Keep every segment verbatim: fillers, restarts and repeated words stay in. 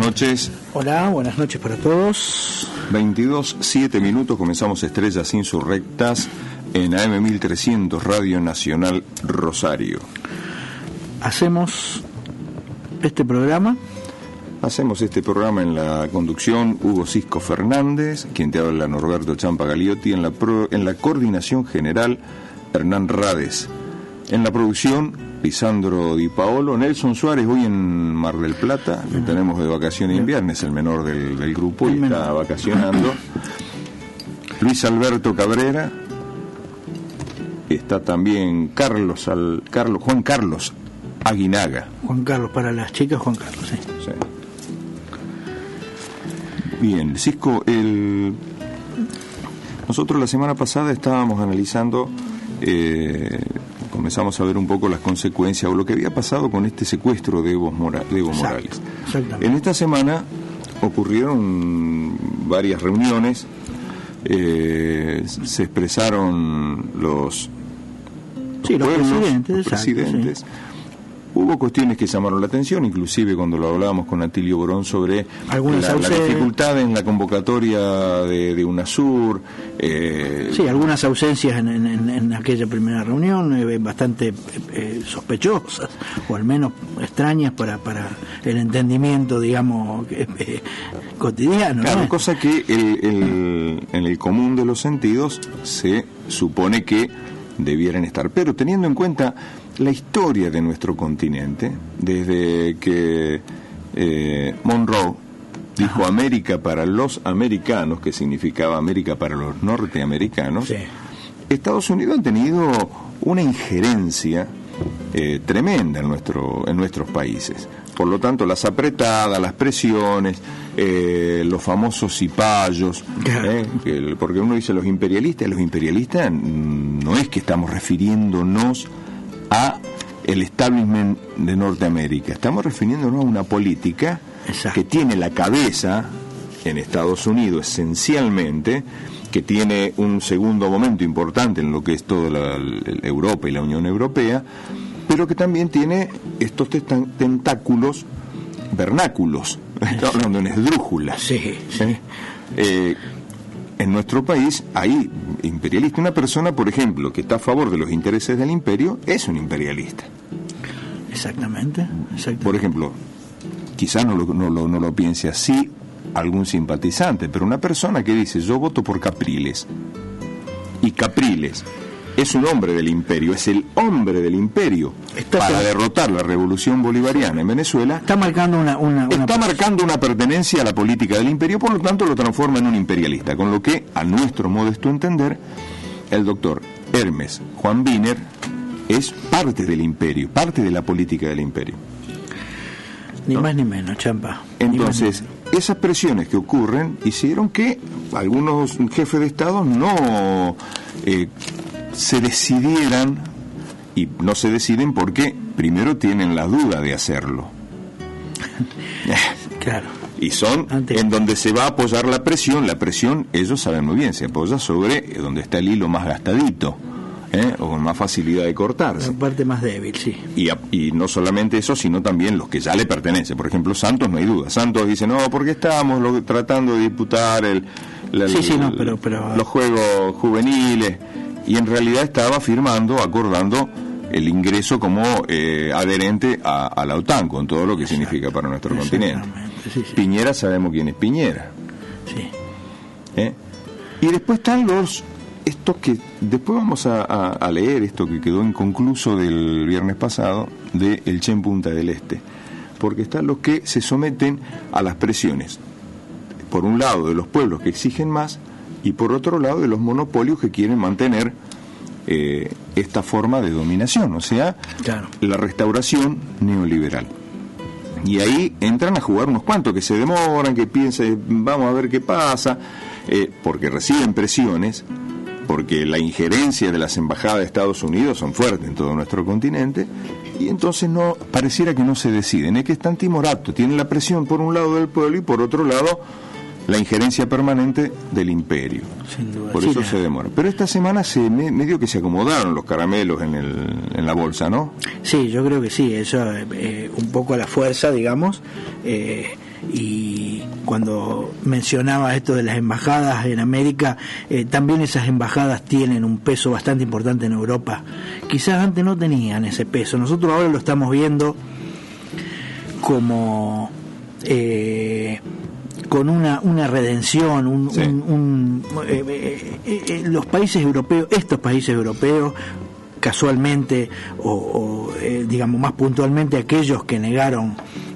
noches. Hola, buenas noches para todos. veintidós, siete minutos, comenzamos Estrellas Insurrectas en A M mil trescientos, Radio Nacional Rosario. Hacemos este programa. Hacemos este programa en la conducción Hugo Cisco Fernández, quien te habla Norberto Champa Galiotti, en la, pro, en la coordinación general Hernán Rades, en la producción Lisandro Di Paolo, Nelson Suárez hoy en Mar del Plata, lo tenemos de vacaciones de invierno, es el menor del, del grupo y está vacacionando. Luis Alberto Cabrera, está también Carlos, Al, Carlos Juan Carlos Aguinaga. Juan Carlos, para las chicas, Juan Carlos, sí. Sí. Bien, Cisco, el... nosotros la semana pasada estábamos analizando, eh, comenzamos a ver un poco las consecuencias o lo que había pasado con este secuestro de Evo, Mora... de Evo Morales. En esta semana ocurrieron varias reuniones, eh, se expresaron los, los, sí, los pueblos, presidentes, los exacto, presidentes. Sí. Hubo cuestiones que llamaron la atención, inclusive cuando lo hablábamos con Atilio Borón sobre la, la dificultad en la convocatoria de, de UNASUR. Eh, sí, algunas ausencias en, en, en aquella primera reunión, eh, bastante eh, sospechosas, o al menos extrañas para, para el entendimiento, digamos, eh, cotidiano. Claro, ¿no? Cosa que el, el, en el común de los sentidos se supone que debieran estar, pero teniendo en cuenta la historia de nuestro continente, desde que eh, Monroe dijo Ajá. América para los americanos, que significaba América para los norteamericanos, sí. Estados Unidos ha tenido una injerencia eh, tremenda en, nuestro, en nuestros países. Por lo tanto, las apretadas, las presiones, eh, los famosos cipayos, eh, que, porque uno dice los imperialistas, los imperialistas no es que estamos refiriéndonos a el establishment de Norteamérica, estamos refiriéndonos a una política Exacto. que tiene la cabeza en Estados Unidos esencialmente, que tiene un segundo momento importante en lo que es toda la, la Europa y la Unión Europea, pero que también tiene estos tentáculos vernáculos, estamos hablando en esdrújulas. Sí, sí. ¿Eh? Eh, en nuestro país hay imperialistas. Una persona, por ejemplo, que está a favor de los intereses del imperio, es un imperialista. Exactamente. exactamente. Por ejemplo, quizás no lo, no, lo, no lo piense así algún simpatizante, pero una persona que dice yo voto por Capriles, y Capriles es un hombre del imperio, es el hombre del imperio está para derrotar la revolución bolivariana en Venezuela, está marcando una, una, una está marcando una pertenencia a la política del imperio, por lo tanto lo transforma en un imperialista, con lo que, a nuestro modesto entender, el doctor Hermes Juan Wiener es parte del imperio, parte de la política del imperio. Ni ¿no? más ni menos, Champa. Entonces, esas presiones que ocurren hicieron que algunos jefes de Estado no eh, se decidieran, y no se deciden porque primero tienen la duda de hacerlo. Claro. Y son Antes. En donde se va a apoyar la presión. La presión, ellos saben muy bien, se apoya sobre donde está el hilo más gastadito, ¿eh? o con más facilidad de cortarse. La parte más débil, sí. Y, y no solamente eso, sino también los que ya le pertenecen. Por ejemplo, Santos, no hay duda. Santos dice, no, porque estamos lo, tratando de disputar el, la, sí, sí, el, no, pero, pero... los juegos juveniles. Y en realidad estaba firmando, acordando el ingreso como eh, adherente a, a la OTAN, con todo lo que Exacto. significa para nuestro continente. Sí, sí. Piñera, sabemos quién es Piñera. Sí. ¿Eh? Y después están los... estos que después vamos a, a, a leer esto que quedó inconcluso del viernes pasado de El Che en Punta del Este, porque están los que se someten a las presiones, por un lado de los pueblos que exigen más y por otro lado de los monopolios que quieren mantener eh, esta forma de dominación, o sea, claro. la restauración neoliberal. Y ahí entran a jugar unos cuantos que se demoran, que piensan, vamos a ver qué pasa, eh, porque reciben presiones, porque la injerencia de las embajadas de Estados Unidos son fuertes en todo nuestro continente, y entonces no pareciera que no se deciden, es que están timoratos, tienen la presión por un lado del pueblo y por otro lado la injerencia permanente del imperio. Sin duda. Por sí, eso la... se demora. Pero esta semana se me, medio que se acomodaron los caramelos en, el, en la bolsa, ¿no? Sí, yo creo que sí, eso eh, un poco a la fuerza, digamos, eh, y cuando mencionaba esto de las embajadas en América, eh, también esas embajadas tienen un peso bastante importante en Europa. Quizás antes no tenían ese peso. Nosotros ahora lo estamos viendo como eh, con una una redención, un, sí. un, un eh, eh, eh, los países europeos, estos países europeos, casualmente o, o eh, digamos más puntualmente aquellos que negaron,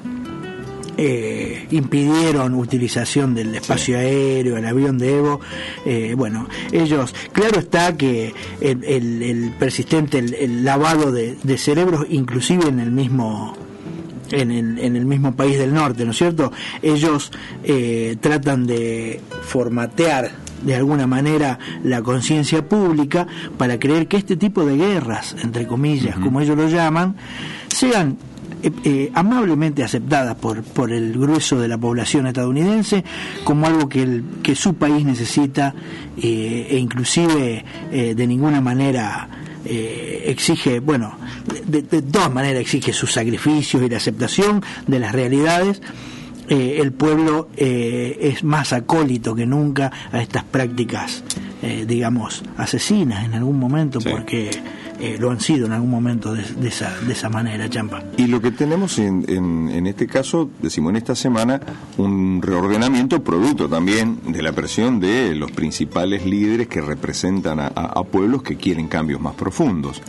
eh, impidieron utilización del espacio sí. aéreo, el avión de Evo, eh, bueno, ellos, claro está que el, el, el persistente, el, el lavado de, de cerebros, inclusive en el mismo en el, en el mismo país del norte, ¿no es cierto? Ellos eh, tratan de formatear de alguna manera la conciencia pública para creer que este tipo de guerras, entre comillas, uh-huh. como ellos lo llaman, sean eh, eh, amablemente aceptadas por por el grueso de la población estadounidense como algo que el, que su país necesita, eh, e inclusive eh, de ninguna manera Eh, exige, bueno, de, de todas maneras exige sus sacrificios y la aceptación de las realidades. Eh, el pueblo eh, es más acólito que nunca a estas prácticas, eh, digamos, asesinas en algún momento, sí. porque eh, lo han sido en algún momento de, de esa de esa manera, Champa. Y lo que tenemos en, en, en este caso, decimos en esta semana, un reordenamiento producto también de la presión de los principales líderes que representan a, a, a pueblos que quieren cambios más profundos.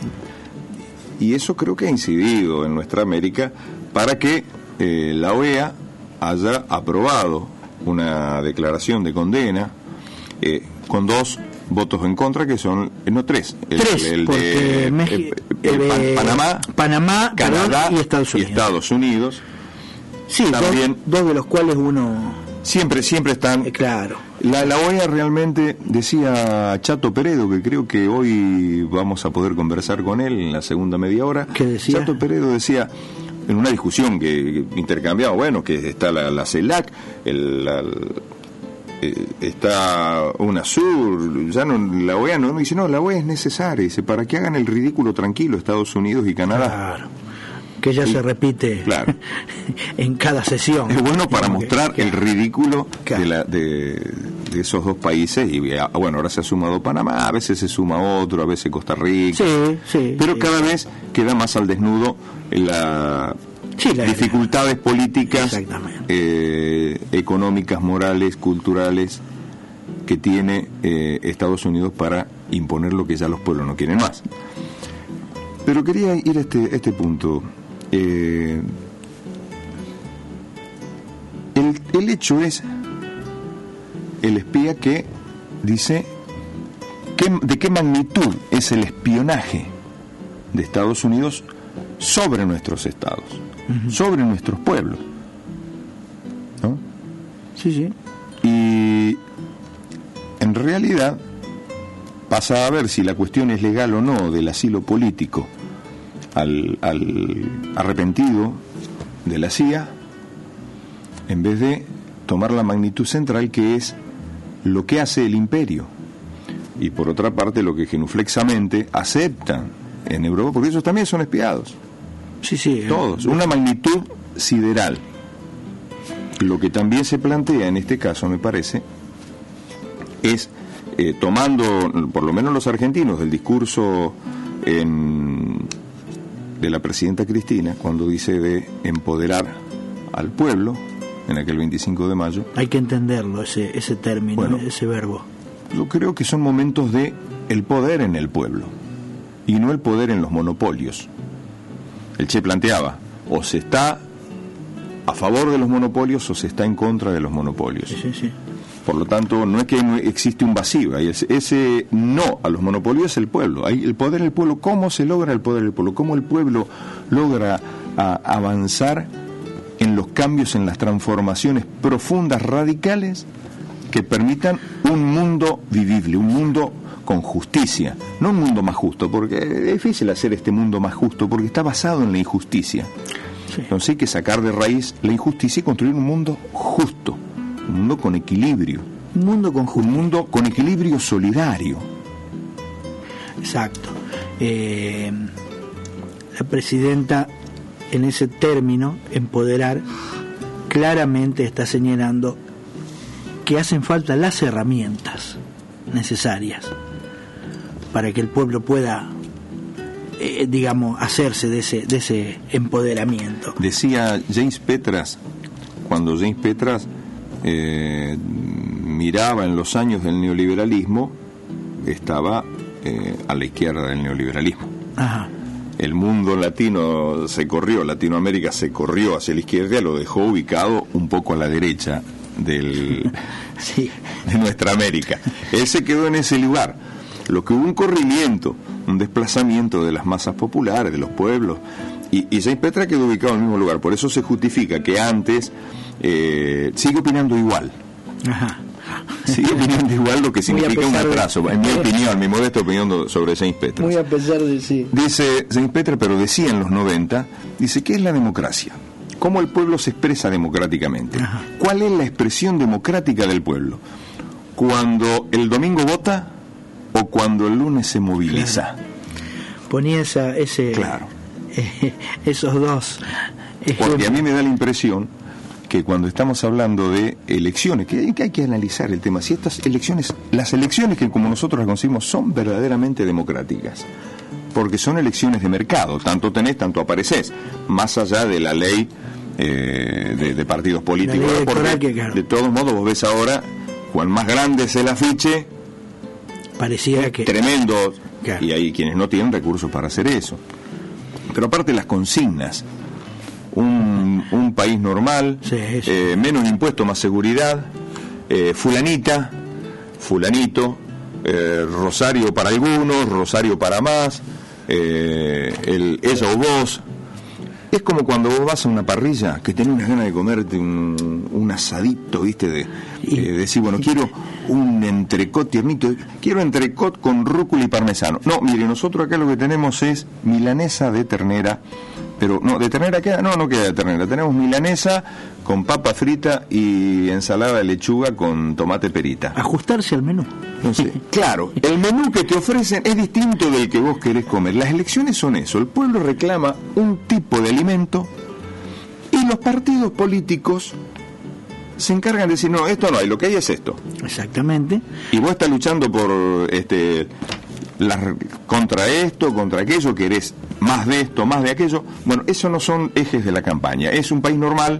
Y eso creo que ha incidido en nuestra América para que eh, la O E A haya aprobado una declaración de condena eh, con dos votos en contra, que son, eh, no tres, el, tres, el de México, eh, eh, Pan, Panamá, Panamá, Canadá y Estados Unidos. Y Estados Unidos. Sí, también, dos, dos de los cuales uno... Siempre, siempre están... Eh, claro. La, la O E A realmente, decía Chato Peredo, que creo que hoy vamos a poder conversar con él en la segunda media hora. ¿Qué decía? Chato Peredo decía, en una discusión que, que intercambiaba, bueno, que está la, la CELAC, el, la, eh, está UNASUR, ya no, la O E A no, dice, no, la O E A es necesaria, dice, para que hagan el ridículo tranquilo Estados Unidos y Canadá. Claro. Que ya y, se repite, claro, en cada sesión. Es bueno para mostrar que, el ridículo claro. de, la, de, de esos dos países. Y bueno, ahora se ha sumado Panamá, a veces se suma otro, a veces Costa Rica. Sí, sí. Pero sí. cada vez queda más al desnudo las sí, dificultades políticas, eh, económicas, morales, culturales que tiene eh, Estados Unidos para imponer lo que ya los pueblos no quieren más. Pero quería ir a este, a este punto. Eh, el, el hecho es el espía que dice que, de qué magnitud es el espionaje de Estados Unidos sobre nuestros estados, uh-huh. sobre nuestros pueblos, ¿no? Sí, sí. Y en realidad pasa a ver si la cuestión es legal o no del asilo político Al, al arrepentido de la C I A, en vez de tomar la magnitud central que es lo que hace el imperio, y por otra parte lo que genuflexamente aceptan en Europa, porque ellos también son espiados, sí, sí, todos, una magnitud sideral. Lo que también se plantea en este caso, me parece, es eh, tomando, por lo menos los argentinos, del discurso en de la presidenta Cristina, cuando dice de empoderar al pueblo en aquel veinticinco de mayo. Hay que entenderlo, ese ese término, bueno, ese verbo. Yo creo que son momentos de el poder en el pueblo y no el poder en los monopolios. El Che planteaba, o se está a favor de los monopolios o se está en contra de los monopolios. Sí, sí, sí. Por lo tanto, no es que no existe un vacío, ese, ese no a los monopolios es el pueblo. Hay el poder del pueblo. ¿Cómo se logra el poder del pueblo? ¿Cómo el pueblo logra a, avanzar en los cambios, en las transformaciones profundas, radicales, que permitan un mundo vivible, un mundo con justicia? No un mundo más justo, porque es difícil hacer este mundo más justo, porque está basado en la injusticia. Sí. Entonces hay que sacar de raíz la injusticia y construir un mundo justo. Un mundo con equilibrio. Un mundo con justicia. Un mundo con equilibrio solidario. Exacto. Eh, la presidenta, en ese término, empoderar, claramente está señalando que hacen falta las herramientas necesarias para que el pueblo pueda, eh, digamos, hacerse de ese, de ese empoderamiento. Decía James Petras, cuando James Petras eh, miraba en los años del neoliberalismo, estaba eh, a la izquierda del neoliberalismo. Ajá. El mundo latino se corrió, Latinoamérica se corrió hacia la izquierda, lo dejó ubicado un poco a la derecha del, sí. de nuestra América. Él se quedó en ese lugar. Lo que hubo un corrimiento, un desplazamiento de las masas populares, de los pueblos, y, y James Petras quedó ubicado en el mismo lugar. Por eso se justifica que antes eh, sigue opinando igual. Ajá. Sigue opinando igual, lo que significa un atraso, de... en mi opinión, mi modesta opinión sobre James Petras. Muy a pesar de sí. Dice James Petras, pero decía en los noventa, dice, ¿qué es la democracia? ¿Cómo el pueblo se expresa democráticamente? Ajá. ¿Cuál es la expresión democrática del pueblo? ¿Cuando el domingo vota o cuando el lunes se moviliza? Claro. Ponía esa, ese, claro. eh, esos dos. Porque a mí me da la impresión que cuando estamos hablando de elecciones, que hay, que hay que analizar el tema, si estas elecciones, las elecciones que como nosotros las concebimos son verdaderamente democráticas, porque son elecciones de mercado, tanto tenés, tanto aparecés, más allá de la ley eh, de, de partidos políticos, porque que, claro. de todos modos vos ves ahora, cuan más grande es el afiche, parecía que tremendo, claro. y hay quienes no tienen recursos para hacer eso. Pero aparte las consignas, un, un país normal, sí, eh, menos impuestos, más seguridad, eh, fulanita, fulanito, eh, Rosario para algunos, Rosario para más, eh, el ella o vos. Es como cuando vos vas a una parrilla que tenés unas ganas de comerte un, un asadito, ¿viste? De, de decir, bueno, quiero un entrecot tiernito, quiero entrecot con rúcula y parmesano. No, mire, nosotros acá lo que tenemos es milanesa de ternera, pero no, ¿de ternera queda? No, no queda de ternera. Tenemos milanesa con papa frita y ensalada de lechuga con tomate perita. Ajustarse al menú. Entonces, claro, el menú que te ofrecen es distinto del que vos querés comer. Las elecciones son eso. El pueblo reclama un tipo de alimento y los partidos políticos se encargan de decir, no, esto no hay, lo que hay es esto. Exactamente. Y vos estás luchando por este la, contra esto, contra aquello, querés más de esto, más de aquello. Bueno, eso no son ejes de la campaña. Es un país normal.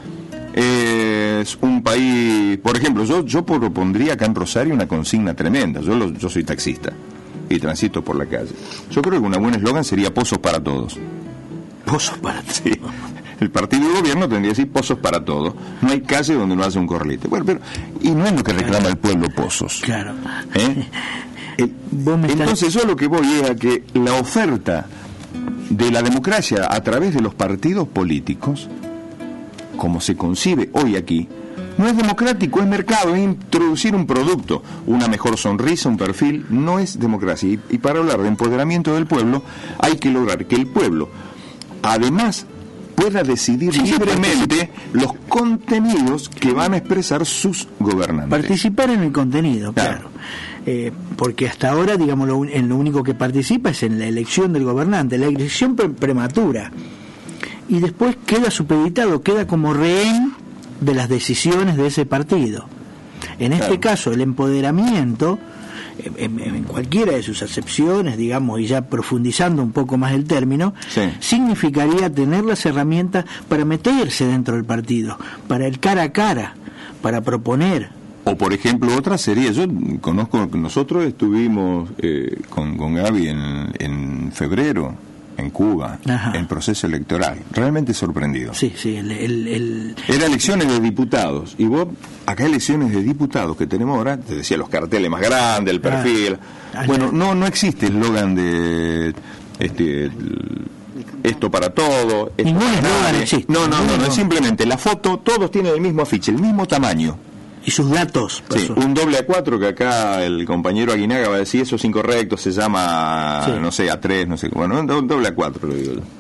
Es un país, por ejemplo, yo yo propondría acá en Rosario una consigna tremenda. Yo lo, yo soy taxista y transito por la calle. Yo creo que un buen eslogan sería pozos para todos. Pozos para todos. Sí. El partido de gobierno tendría que decir pozos para todos. No hay calle donde no haya un corralito. Bueno, pero y no es lo que reclama claro. el pueblo, pozos. Claro. ¿Eh? El, entonces yo lo que voy es a que la oferta de la democracia a través de los partidos políticos, como se concibe hoy aquí, no es democrático, es mercado, es introducir un producto, una mejor sonrisa, un perfil, no es democracia. Y, y para hablar de empoderamiento del pueblo, hay que lograr que el pueblo, además, pueda decidir sí, libremente los contenidos que van a expresar sus gobernantes. Participar en el contenido, claro. claro. Eh, porque hasta ahora, digamos, lo, en lo único que participa es en la elección del gobernante, la elección pre- prematura. Y después queda supeditado, queda como rehén de las decisiones de ese partido. En este claro. caso, el empoderamiento, en, en cualquiera de sus acepciones, digamos, y ya profundizando un poco más el término, sí. significaría tener las herramientas para meterse dentro del partido, para el cara a cara, para proponer. O por ejemplo, otra sería, yo conozco, nosotros estuvimos eh, con, con Gaby en, en febrero, en Cuba, Ajá. en proceso electoral, realmente sorprendido. Sí, sí, el, el, el... Era elecciones de diputados, y vos, acá elecciones de diputados que tenemos ahora, te decía los carteles más grandes, el perfil, ah, bueno, no no existe el eslogan de este esto para todo, esto ningún para eslogan nadie. existe. No, no, no, no, es simplemente la foto, todos tienen el mismo afiche, el mismo tamaño. Y sus datos. Sí, un doble A cuatro que acá el compañero Aguinaga va a decir eso es incorrecto, se llama, sí. no sé, A tres, no sé, bueno, un doble A cuatro lo digo yo.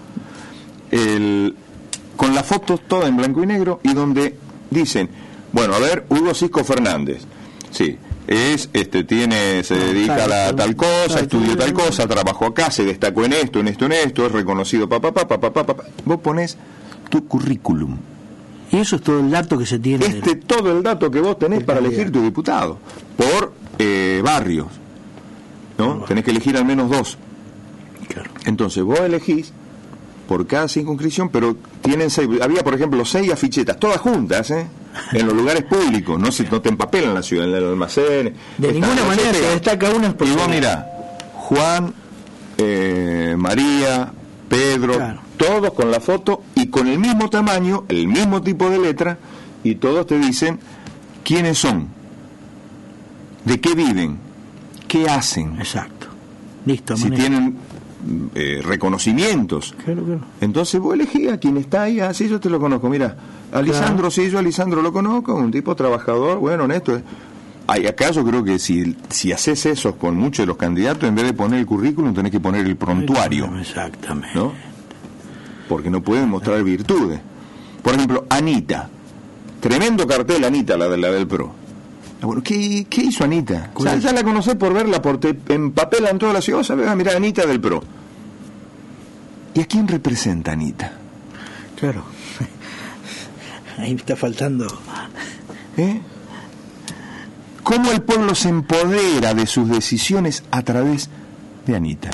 El, con las fotos todas en blanco y negro y donde dicen, bueno, a ver, Hugo Cisco Fernández, sí, es, este, tiene, se dedica a la tal cosa, estudió tal cosa, trabajó acá, se destacó en esto, en esto, en esto, es reconocido, papá, papá, papá, papá, vos ponés tu currículum. Y eso es todo el dato que se tiene. Este de... todo el dato que vos tenés para elegir tu diputado, por eh, barrios, ¿no? Bueno. Tenés que elegir al menos dos. Claro. Entonces vos elegís por cada circunscripción, pero tienen seis, había por ejemplo seis afichetas, todas juntas, ¿eh? En los lugares públicos, no se no te empapelan en la ciudad, en el almacén. De ninguna manera se destaca una. Y vos mirá, Juan, eh, María, Pedro, claro. Todos con la foto y con el mismo tamaño, el mismo tipo de letra, y todos te dicen quiénes son, de qué viven, qué hacen. Exacto. Listo. Si manera. tienen eh, reconocimientos. Claro, claro. Entonces vos elegís a quien está ahí, así ah, yo te lo conozco. Mira, a Lisandro, claro. Sí, yo a Lisandro lo conozco, un tipo trabajador, bueno, honesto. Hay acaso creo que si si haces eso con muchos de los candidatos, en vez de poner el currículum tenés que poner el prontuario. Exactamente. ¿No? Porque no pueden mostrar virtudes. Por ejemplo, Anita, tremendo cartel Anita, la de la del PRO. Bueno, ¿qué, qué hizo Anita? O sea, ya la conocés por verla, por te empapelan toda la ciudad, ¿sabes? Mirá, Anita del PRO. ¿Y a quién representa Anita? Claro. Ahí me está faltando. ¿Eh? ¿Cómo el pueblo se empodera de sus decisiones a través de Anita?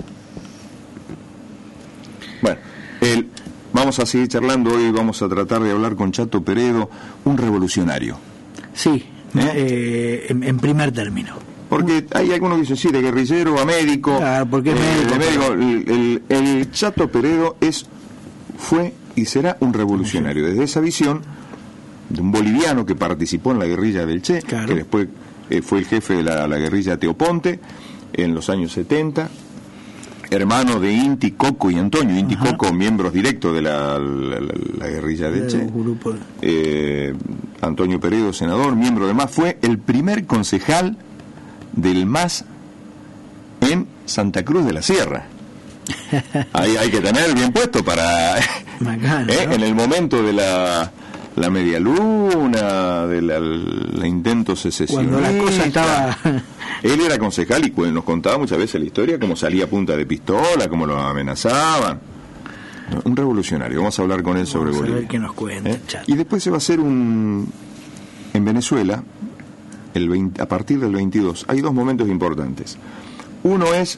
Bueno, el, vamos a seguir charlando hoy, vamos a tratar de hablar con Chato Peredo, un revolucionario. Sí, ¿Eh? Eh, en, en primer término. Porque hay algunos que dicen, sí, de guerrillero a médico. Claro, porque es eh, médico. De médico el, el, el Chato Peredo es, fue y será un revolucionario. Desde esa visión de un boliviano que participó en la guerrilla del Che, claro. Que después eh, fue el jefe de la, la guerrilla Teoponte en los años setenta, hermano de Inti, Coco y Antonio. Inti, Ajá. Coco, miembros directos de la, la, la, la guerrilla del Che. Grupo. Eh, Antonio Peredo, senador, miembro del M A S, fue el primer concejal del M A S en Santa Cruz de la Sierra. Ahí hay que tener bien puesto para Macano, ¿eh? ¿no? En el momento de la la media luna, del de intento secesionista. Cuando la cosa estaba... Él era concejal y nos contaba muchas veces la historia, cómo salía a punta de pistola, cómo lo amenazaban. Un revolucionario. Vamos a hablar con él sobre Bolivia. Vamos a ver qué nos cuenta, ¿Eh? Y después se va a hacer un... En Venezuela, el veinte, a partir del veintidós, hay dos momentos importantes. Uno es...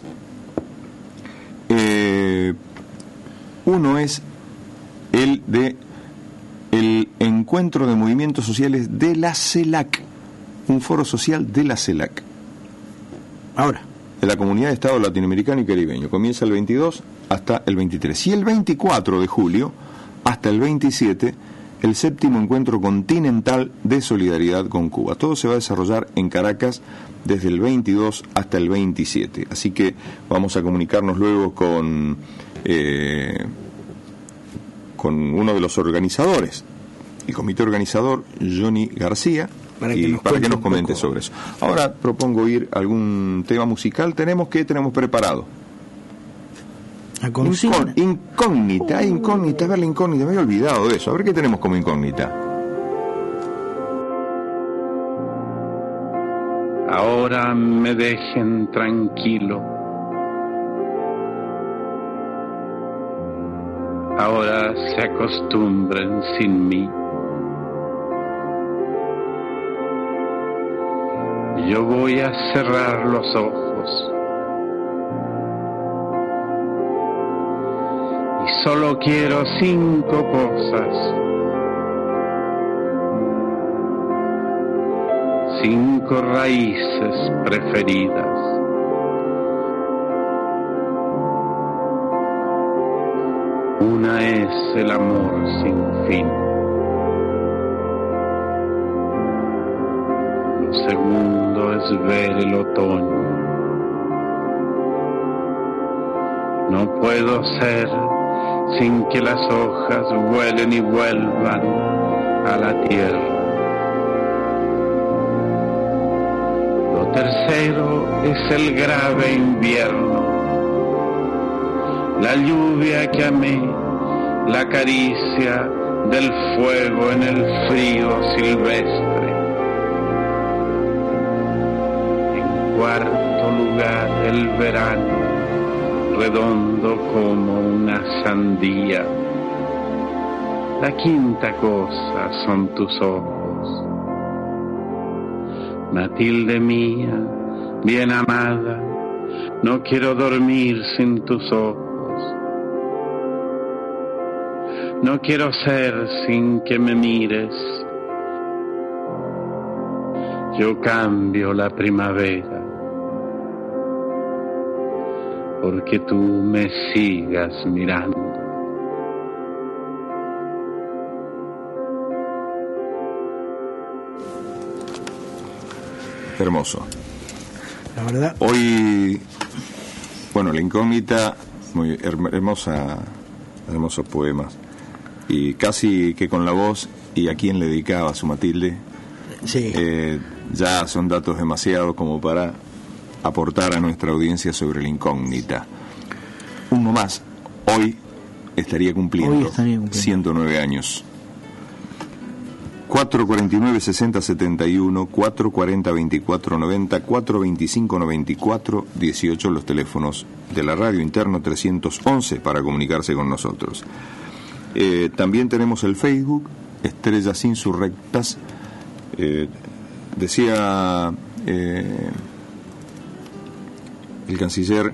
Eh, uno es el de el encuentro de movimientos sociales de la CELAC, un foro social de la CELAC. Ahora. De la Comunidad de Estados Latinoamericano y Caribeño. Comienza el veintidós hasta el veintitrés. Y el veinticuatro de julio hasta el veintisiete, el séptimo encuentro continental de solidaridad con Cuba. Todo se va a desarrollar en Caracas desde el veintidós hasta el veintisiete. Así que vamos a comunicarnos luego con... Eh, con uno de los organizadores, el comité organizador, Johnny García, para que, y nos, para que nos comente sobre eso. Ahora propongo ir a algún tema musical. ¿Tenemos qué tenemos preparado? Incón, incógnita, uh. incógnita, a ver la incógnita, me había olvidado de eso. A ver qué tenemos como incógnita. Ahora me dejen tranquilo. Ahora se acostumbren sin mí. Yo voy a cerrar los ojos y solo quiero cinco cosas, cinco raíces preferidas. Una es el amor sin fin. Lo segundo es ver el otoño. No puedo ser sin que las hojas vuelen y vuelvan a la tierra. Lo tercero es el grave invierno. La lluvia que amé, la caricia del fuego en el frío silvestre. En cuarto lugar, el verano, redondo como una sandía. La quinta cosa son tus ojos. Matilde mía, bien amada, no quiero dormir sin tus ojos. No quiero ser sin que me mires. Yo cambio la primavera porque tú me sigas mirando. Hermoso. La verdad. Hoy, bueno, La Incógnita, muy hermosa, hermosos poemas. Y casi que con la voz y a quién le dedicaba su Matilde, sí. eh, ya son datos demasiados como para aportar a nuestra audiencia sobre La Incógnita. Uno más, hoy estaría cumpliendo, hoy estaría cumpliendo. ciento nueve años. cuatro cuarenta y nueve, sesenta, setenta y uno, cuatro cuarenta, veinticuatro noventa, cuatro veinticinco, noventa y cuatro, dieciocho, los teléfonos de la radio, interno trescientos once para comunicarse con nosotros. Eh, también tenemos el Facebook, Estrellas Insurrectas. Eh, decía eh, el canciller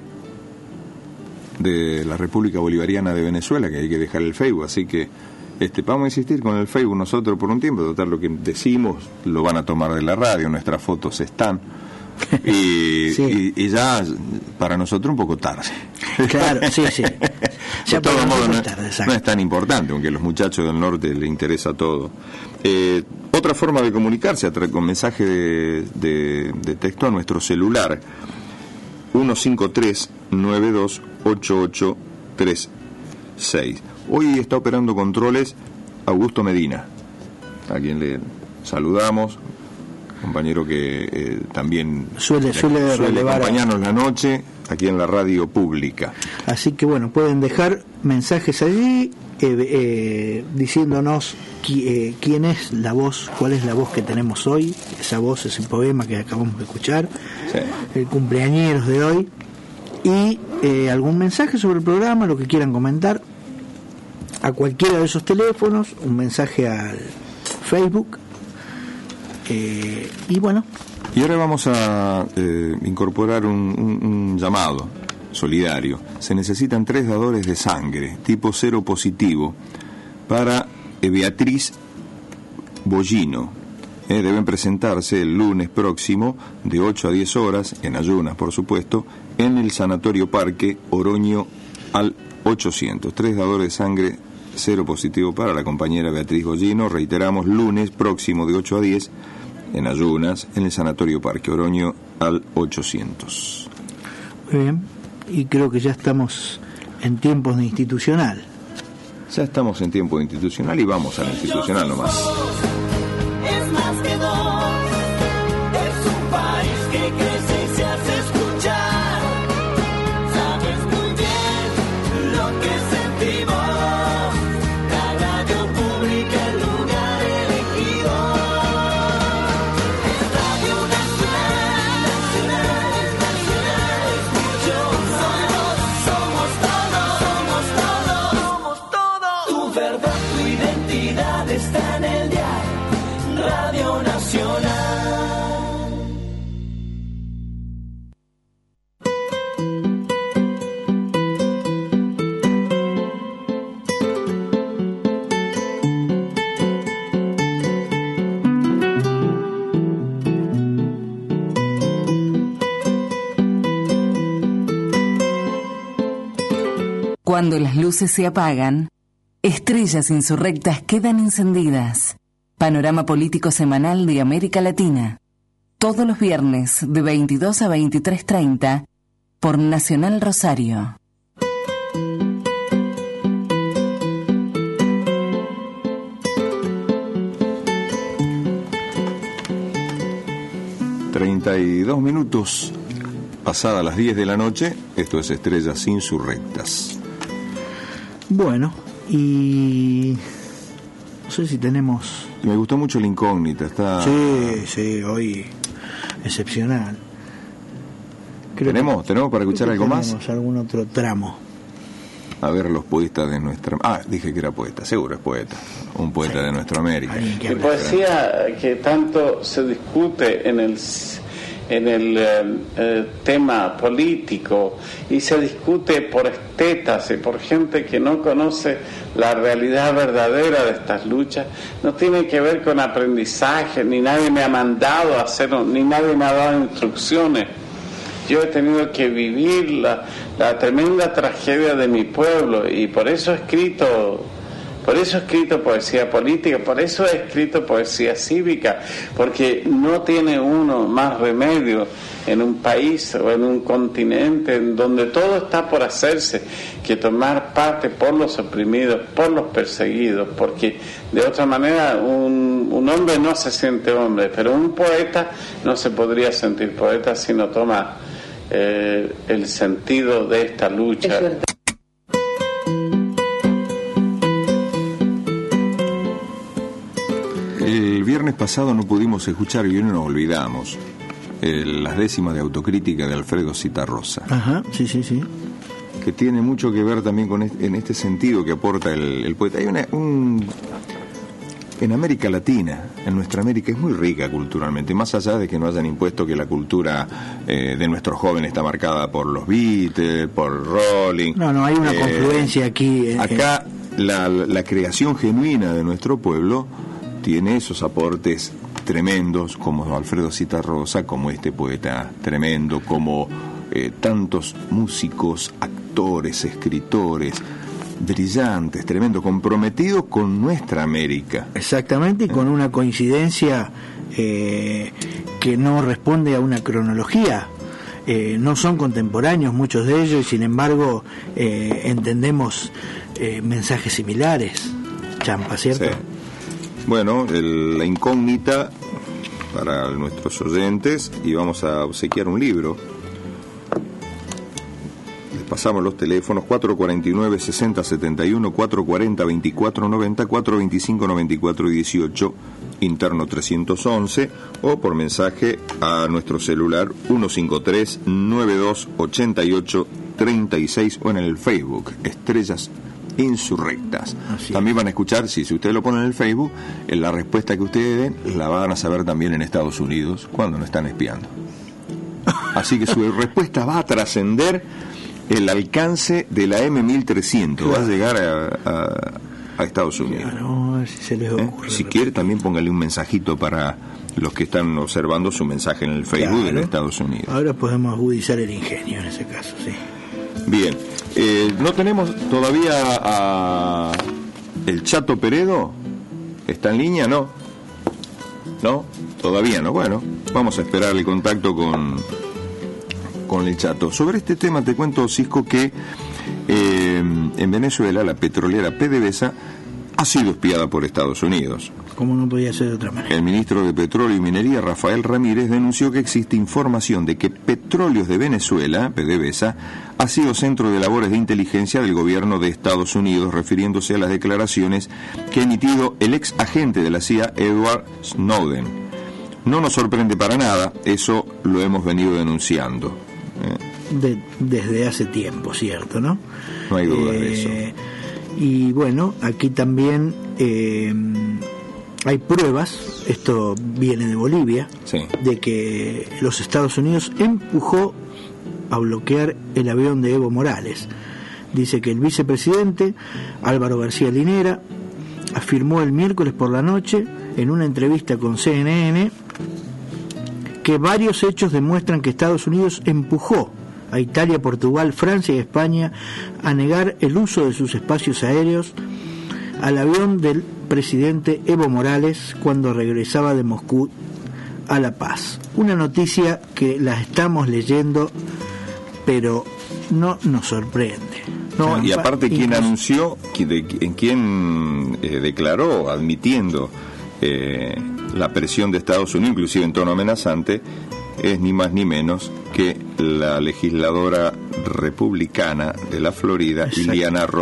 de la República Bolivariana de Venezuela que hay que dejar el Facebook, así que Este, vamos a insistir con el Facebook nosotros por un tiempo, total lo que decimos lo van a tomar de la radio, nuestras fotos están y, sí. y, y ya para nosotros un poco tarde. Claro, sí, sí. De todo modo no, tarde, no es tan importante, aunque a los muchachos del norte les interesa todo. Eh, otra forma de comunicarse con mensaje de, de, de texto a nuestro celular uno cinco tres, nueve dos, ocho ocho tres seis. Hoy está operando controles Augusto Medina, a quien le saludamos, compañero que eh, también suele, suele, suele acompañarnos a... la noche aquí en la radio pública. Así que bueno, pueden dejar mensajes allí eh, eh, diciéndonos qui, eh, quién es la voz, cuál es la voz que tenemos hoy, esa voz, ese poema que acabamos de escuchar, sí. El cumpleañeros de hoy, y eh, algún mensaje sobre el programa, lo que quieran comentar, a cualquiera de esos teléfonos, un mensaje al Facebook, eh, y bueno. Y ahora vamos a eh, incorporar un, un, un llamado solidario. Se necesitan tres dadores de sangre, tipo cero positivo, para eh, Beatriz Bollino. Eh, deben presentarse el lunes próximo, de ocho a diez horas, en ayunas por supuesto, en el Sanatorio Parque Oroño al ochocientos. Tres dadores de sangre, cero positivo para la compañera Beatriz Bollino. Reiteramos, lunes próximo de ocho a diez, en ayunas, en el Sanatorio Parque Oroño al ochocientos. Muy bien, y creo que ya estamos en tiempos de institucional. Ya estamos en tiempo de institucional y vamos al institucional nomás. Es más que dos, es un país que crece y se hace escuchar. Sabes muy bien lo que sentimos. La radio pública, el lugar elegido. Es Radio Nacional, Nacional, Nacional. Muchos somos, somos todos, somos todos, somos todos. Tu verdad, tu identidad está en el diario. Radio Nacional. Cuando las luces se apagan, estrellas insurrectas quedan encendidas. Panorama político semanal de América Latina. Todos los viernes de veintidós a veintitrés treinta por Nacional Rosario. treinta y dos minutos pasadas las diez de la noche. Esto es Estrellas Insurrectas. Bueno, y no sé si tenemos... Me gustó mucho La Incógnita, está... Sí, sí, hoy excepcional. Creo ¿Tenemos? Que, ¿Tenemos para escuchar algo más? Tenemos algún otro tramo. a ver los poetas de nuestra... Ah, dije que era poeta, seguro es poeta, un poeta sí. de nuestra América. La poesía que tanto se discute en el... en el eh, eh, tema político y se discute por estetas y por gente que no conoce la realidad verdadera de estas luchas, no tiene que ver con aprendizaje, ni nadie me ha mandado a hacerlo, ni nadie me ha dado instrucciones. Yo he tenido que vivir la, la tremenda tragedia de mi pueblo y por eso he escrito Por eso he escrito poesía política, por eso he escrito poesía cívica, porque no tiene uno más remedio en un país o en un continente en donde todo está por hacerse que tomar parte por los oprimidos, por los perseguidos, porque de otra manera un, un hombre no se siente hombre, pero un poeta no se podría sentir poeta si no toma eh, el sentido de esta lucha. El viernes pasado no pudimos escuchar y hoy nos olvidamos el, las décimas de autocrítica de Alfredo Zitarrosa. Ajá, sí, sí, sí. Que tiene mucho que ver también con este, en este sentido que aporta el, el poeta. Hay una, un, en América Latina, en nuestra América, es muy rica culturalmente, más allá de que no hayan impuesto que la cultura eh, de nuestros jóvenes está marcada por los Beatles, por Rolling. No, no, hay una eh, confluencia aquí. Eh, acá la, la creación genuina de nuestro pueblo tiene esos aportes tremendos, como Alfredo Zitarrosa, como este poeta tremendo, como eh, tantos músicos, actores, escritores, brillantes, tremendo, comprometidos con nuestra América. Exactamente, y con una coincidencia eh, que no responde a una cronología. Eh, no son contemporáneos muchos de ellos y sin embargo eh, entendemos eh, mensajes similares. Champa, ¿cierto? Sí. Bueno, el, la incógnita para nuestros oyentes, y vamos a obsequiar un libro. Les pasamos los teléfonos cuatro cuarenta y nueve, sesenta setenta y uno, cuatro cuarenta, veinticuatro noventa, cuatro veinticinco, noventa y cuatro dieciocho, interno trescientos once, o por mensaje a nuestro celular uno cinco tres, nueve dos, ochenta y ocho, treinta y seis, o en el Facebook, Estrellas Insurrectas. Así también van a escuchar, si, si ustedes lo ponen en el Facebook, en la respuesta que ustedes den la van a saber también en Estados Unidos cuando nos están espiando. Así que su respuesta va a trascender el alcance de la M mil trescientos, claro. Va a llegar a, a, a Estados Unidos. Claro, si se les ocurre. ¿Eh? Si quiere también póngale un mensajito para los que están observando su mensaje en el Facebook, claro, de Estados Unidos. Ahora podemos agudizar el ingenio en ese caso, sí. Bien, eh, no tenemos todavía a el Chato Peredo. ¿Está en línea? No. ¿No? Todavía no. Bueno, vamos a esperar el contacto con, con el Chato. Sobre este tema te cuento, Cisco, que eh, en Venezuela la petrolera PDVSA ha sido espiada por Estados Unidos. ¿Cómo no podía ser de otra manera? El ministro de Petróleo y Minería, Rafael Ramírez, denunció que existe información de que Petróleos de Venezuela, PDVSA, ha sido centro de labores de inteligencia del gobierno de Estados Unidos, refiriéndose a las declaraciones que ha emitido el ex agente de la C I A, Edward Snowden. No nos sorprende para nada, eso lo hemos venido denunciando. ¿Eh? De, desde hace tiempo, ¿cierto, no? No hay duda eh, de eso. Y bueno, aquí también eh, hay pruebas, esto viene de Bolivia, sí, de que los Estados Unidos empujó a bloquear el avión de Evo Morales. Dice que el vicepresidente Álvaro García Linera afirmó el miércoles por la noche en una entrevista con C N N que varios hechos demuestran que Estados Unidos empujó a Italia, Portugal, Francia y España a negar el uso de sus espacios aéreos al avión del presidente Evo Morales cuando regresaba de Moscú a La Paz. Una noticia que la estamos leyendo, pero no nos sorprende. No, y aparte, quien incluso anunció, en quien eh, declaró, admitiendo eh, la presión de Estados Unidos, inclusive en tono amenazante, es ni más ni menos que la legisladora republicana de la Florida, Iliana Ross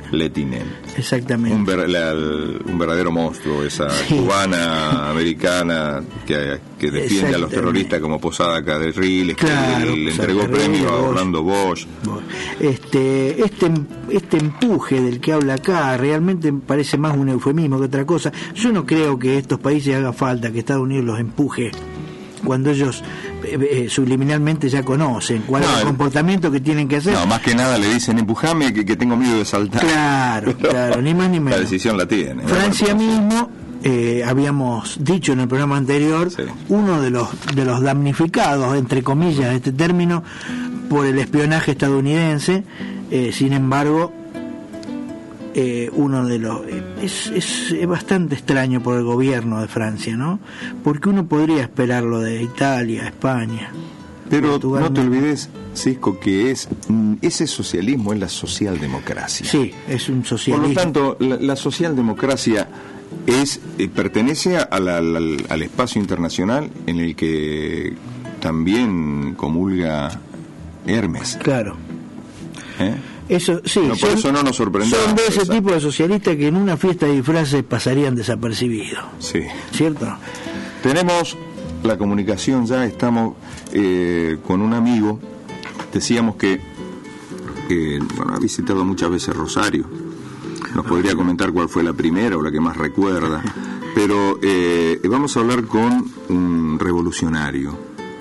Le Tinel. Exactamente. Un, ver, la, un verdadero monstruo, esa sí. cubana americana que, que defiende a los terroristas como Posada Caderriles, claro, que le, le entregó premio a Orlando Bosch. Este, este, este empuje del que habla acá realmente parece más un eufemismo que otra cosa. Yo no creo que estos países haga falta que Estados Unidos los empuje cuando ellos eh, eh, subliminalmente ya conocen cuál no, es el comportamiento que tienen que hacer. No, más que nada le dicen empujame que, que tengo miedo de saltar. Claro, claro, ni más ni menos. La decisión la tiene. Francia ¿no? mismo, eh, habíamos dicho en el programa anterior, sí. uno de los de los damnificados, entre comillas, de este término, por el espionaje estadounidense, eh, sin embargo, Eh, uno de los eh, es, es, es bastante extraño por el gobierno de Francia, ¿no? Porque uno podría esperarlo de Italia, España. Pero Portugal, no te olvides, Cisco, que es ese socialismo es la socialdemocracia. Sí, es un socialismo. Por lo tanto, la, la socialdemocracia es eh, pertenece a la, la, al espacio internacional en el que también comulga Hermes. Claro. ¿Eh? Eso, sí, no, por son, eso no nos sorprendemos. Son de ese esa. tipo de socialistas que en una fiesta de disfraces pasarían desapercibidos. Sí. ¿Cierto? Tenemos la comunicación, ya estamos eh, con un amigo. Decíamos que eh, bueno, ha visitado muchas veces Rosario. Nos podría comentar cuál fue la primera o la que más recuerda. Pero eh, vamos a hablar con un revolucionario.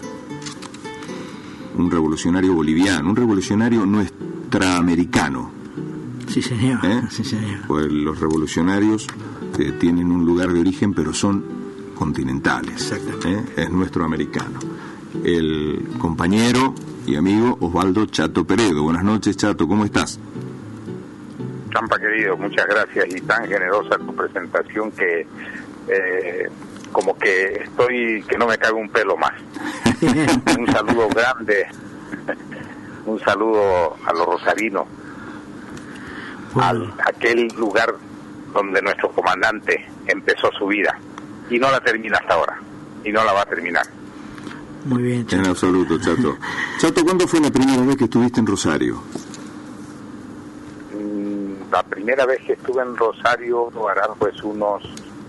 Un revolucionario boliviano, un revolucionario nuestramericano. Sí, señor. ¿Eh? Sí, señor. Pues los revolucionarios eh, tienen un lugar de origen, pero son continentales. Exactamente. ¿Eh? Es nuestro americano. El compañero y amigo Osvaldo Chato Peredo. Buenas noches, Chato, ¿cómo estás? Champa, querido, muchas gracias y tan generosa tu presentación que eh, como que estoy, que no me cabe un pelo más. Un saludo grande, un saludo a los rosarinos, bueno. a aquel lugar donde nuestro comandante empezó su vida y no la termina hasta ahora, y no la va a terminar. Muy bien, Chato. En absoluto, Chato. Chato, ¿cuándo fue la primera vez que estuviste en Rosario? La primera vez que estuve en Rosario, harán pues unos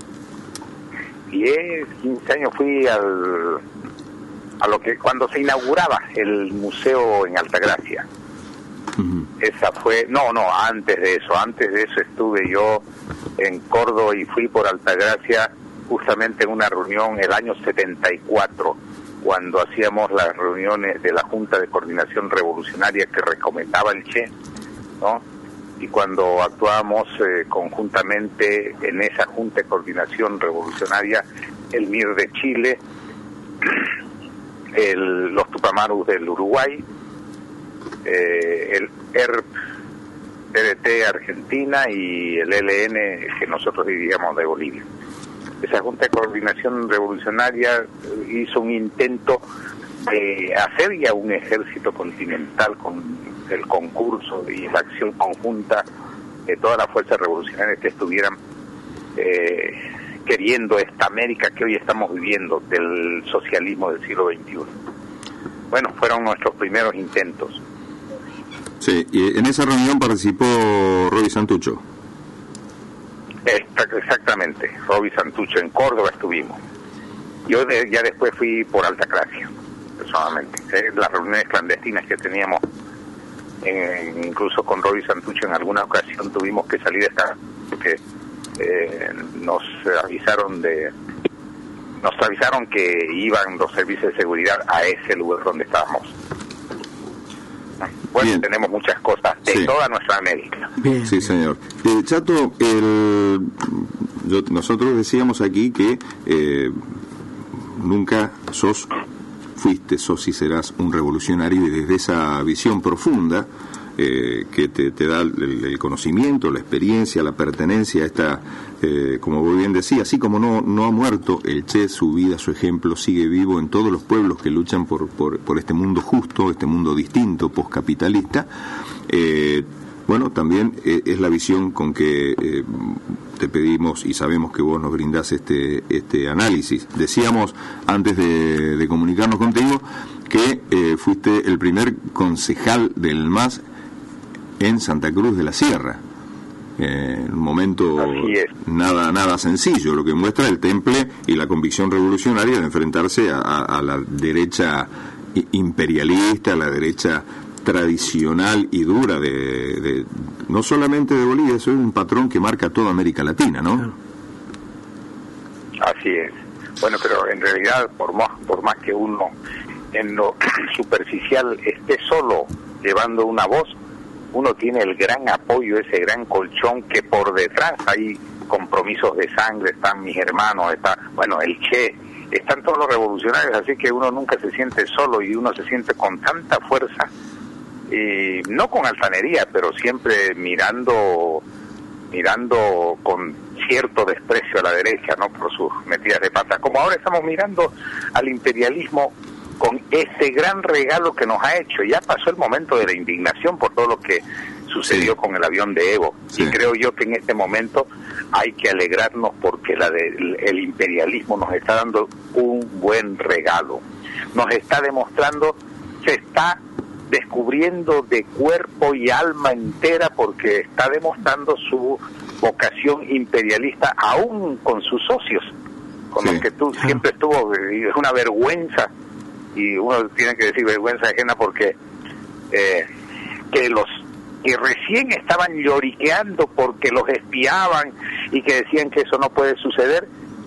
diez, quince años, fui al a lo que cuando se inauguraba el museo en Altagracia. Uh-huh. Esa fue, no, no, antes de eso, antes de eso estuve yo en Córdoba y fui por Altagracia justamente en una reunión el año setenta y cuatro, cuando hacíamos las reuniones de la Junta de Coordinación Revolucionaria que recomendaba el Che, ¿no? Y cuando actuábamos eh, conjuntamente en esa Junta de Coordinación Revolucionaria, el M I R de Chile, el, los Tupamarus del Uruguay, eh, el E R P D T Argentina y el L N que nosotros diríamos de Bolivia. Esa Junta de Coordinación Revolucionaria hizo un intento de hacer ya un ejército continental con el concurso y la acción conjunta de todas las fuerzas revolucionarias que estuvieran eh, queriendo esta América que hoy estamos viviendo del socialismo del siglo veintiuno. Bueno, fueron nuestros primeros intentos. Sí, y en esa reunión participó Roby Santucho. Exactamente, Roby Santucho, en Córdoba estuvimos. Yo de, ya después fui por Altagracia, personalmente. Eh, las reuniones clandestinas que teníamos, en, incluso con Roby Santucho, en alguna ocasión tuvimos que salir de esta, porque eh, nos avisaron de, nos avisaron que iban los servicios de seguridad a ese lugar donde estábamos. Bueno, bien. Tenemos muchas cosas de sí. toda nuestra América. Bien. Sí, señor. Eh, Chato, el, yo, nosotros decíamos aquí que eh, nunca sos, fuiste, sos y serás un revolucionario, y desde esa visión profunda eh, que te, te da el, el conocimiento, la experiencia, la pertenencia a esta, eh, como vos bien decías, así como no, no ha muerto el Che, su vida, su ejemplo sigue vivo en todos los pueblos que luchan por, por, por este mundo justo, este mundo distinto, poscapitalista. Eh, bueno, también eh, es la visión con que eh, te pedimos y sabemos que vos nos brindás este, este análisis. Decíamos antes de, de comunicarnos contigo que eh, fuiste el primer concejal del M A S en Santa Cruz de la Sierra. Eh, un momento nada nada sencillo, lo que muestra el temple y la convicción revolucionaria de enfrentarse a, a, a la derecha imperialista, a la derecha tradicional y dura de, de no solamente de Bolivia, eso es un patrón que marca toda América Latina, ¿no? Así es. Bueno, pero en realidad, por más, por más que uno en lo superficial esté solo llevando una voz, uno tiene el gran apoyo, ese gran colchón que por detrás hay compromisos de sangre, están mis hermanos, está, bueno, el Che, están todos los revolucionarios, así que uno nunca se siente solo y uno se siente con tanta fuerza, y no con altanería, pero siempre mirando, mirando con cierto desprecio a la derecha, ¿no? Por sus metidas de pata, como ahora estamos mirando al imperialismo con ese gran regalo que nos ha hecho. Ya pasó el momento de la indignación por todo lo que sucedió sí. con el avión de Evo, sí. y creo yo que en este momento hay que alegrarnos porque la de, el imperialismo nos está dando un buen regalo, nos está demostrando, se está descubriendo de cuerpo y alma entera, porque está demostrando su vocación imperialista aún con sus socios, con sí. los que tú siempre estuvo. Es una vergüenza, y uno tiene que decir vergüenza ajena, porque eh, que los que recién estaban lloriqueando porque los espiaban y que decían que eso no puede suceder,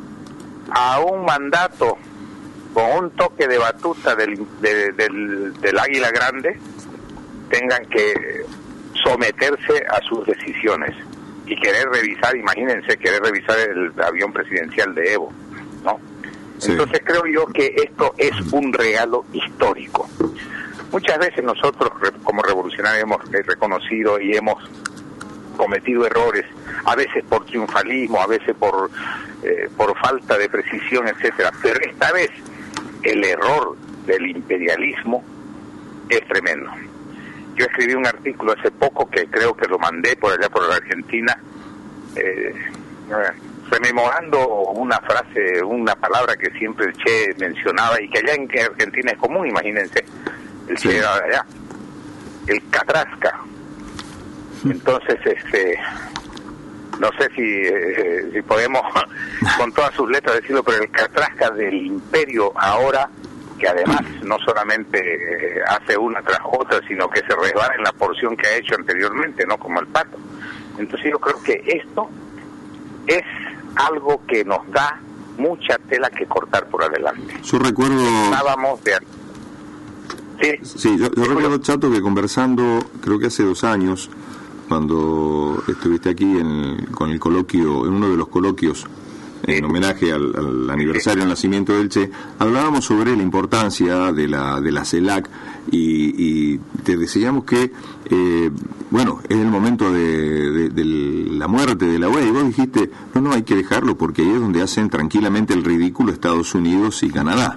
a un mandato con un toque de batuta del, de, del, del Águila Grande, tengan que someterse a sus decisiones y querer revisar, imagínense, querer revisar el avión presidencial de Evo, ¿no? Sí. Entonces creo yo que esto es un regalo histórico. Muchas veces nosotros como revolucionarios hemos reconocido y hemos cometido errores, a veces por triunfalismo, a veces por eh, por falta de precisión, etcétera. Pero esta vez el error del imperialismo es tremendo. Yo escribí un artículo hace poco que creo que lo mandé por allá por la Argentina, eh, rememorando una frase, una palabra que siempre el Che mencionaba y que allá en Argentina es común, imagínense, el sí. Che era de allá, el catrasca. Entonces, este, no sé si, eh, si podemos con todas sus letras decirlo, pero el catrasca del imperio ahora, que además no solamente eh, hace una tras otra, sino que se resbala en la porción que ha hecho anteriormente, no como el pato. Entonces yo creo que esto es algo que nos da mucha tela que cortar por adelante. Yo recuerdo... Estábamos de... Sí, sí yo, yo recuerdo, Chato, que conversando, creo que hace dos años, cuando estuviste aquí en, con el coloquio, en uno de los coloquios, en homenaje al, al aniversario del nacimiento del Che, hablábamos sobre la importancia de la de la CELAC y, y te decíamos que, eh, bueno, es el momento de, de, de la muerte de la O E A, y vos dijiste, no, no, hay que dejarlo porque ahí es donde hacen tranquilamente el ridículo Estados Unidos y Canadá.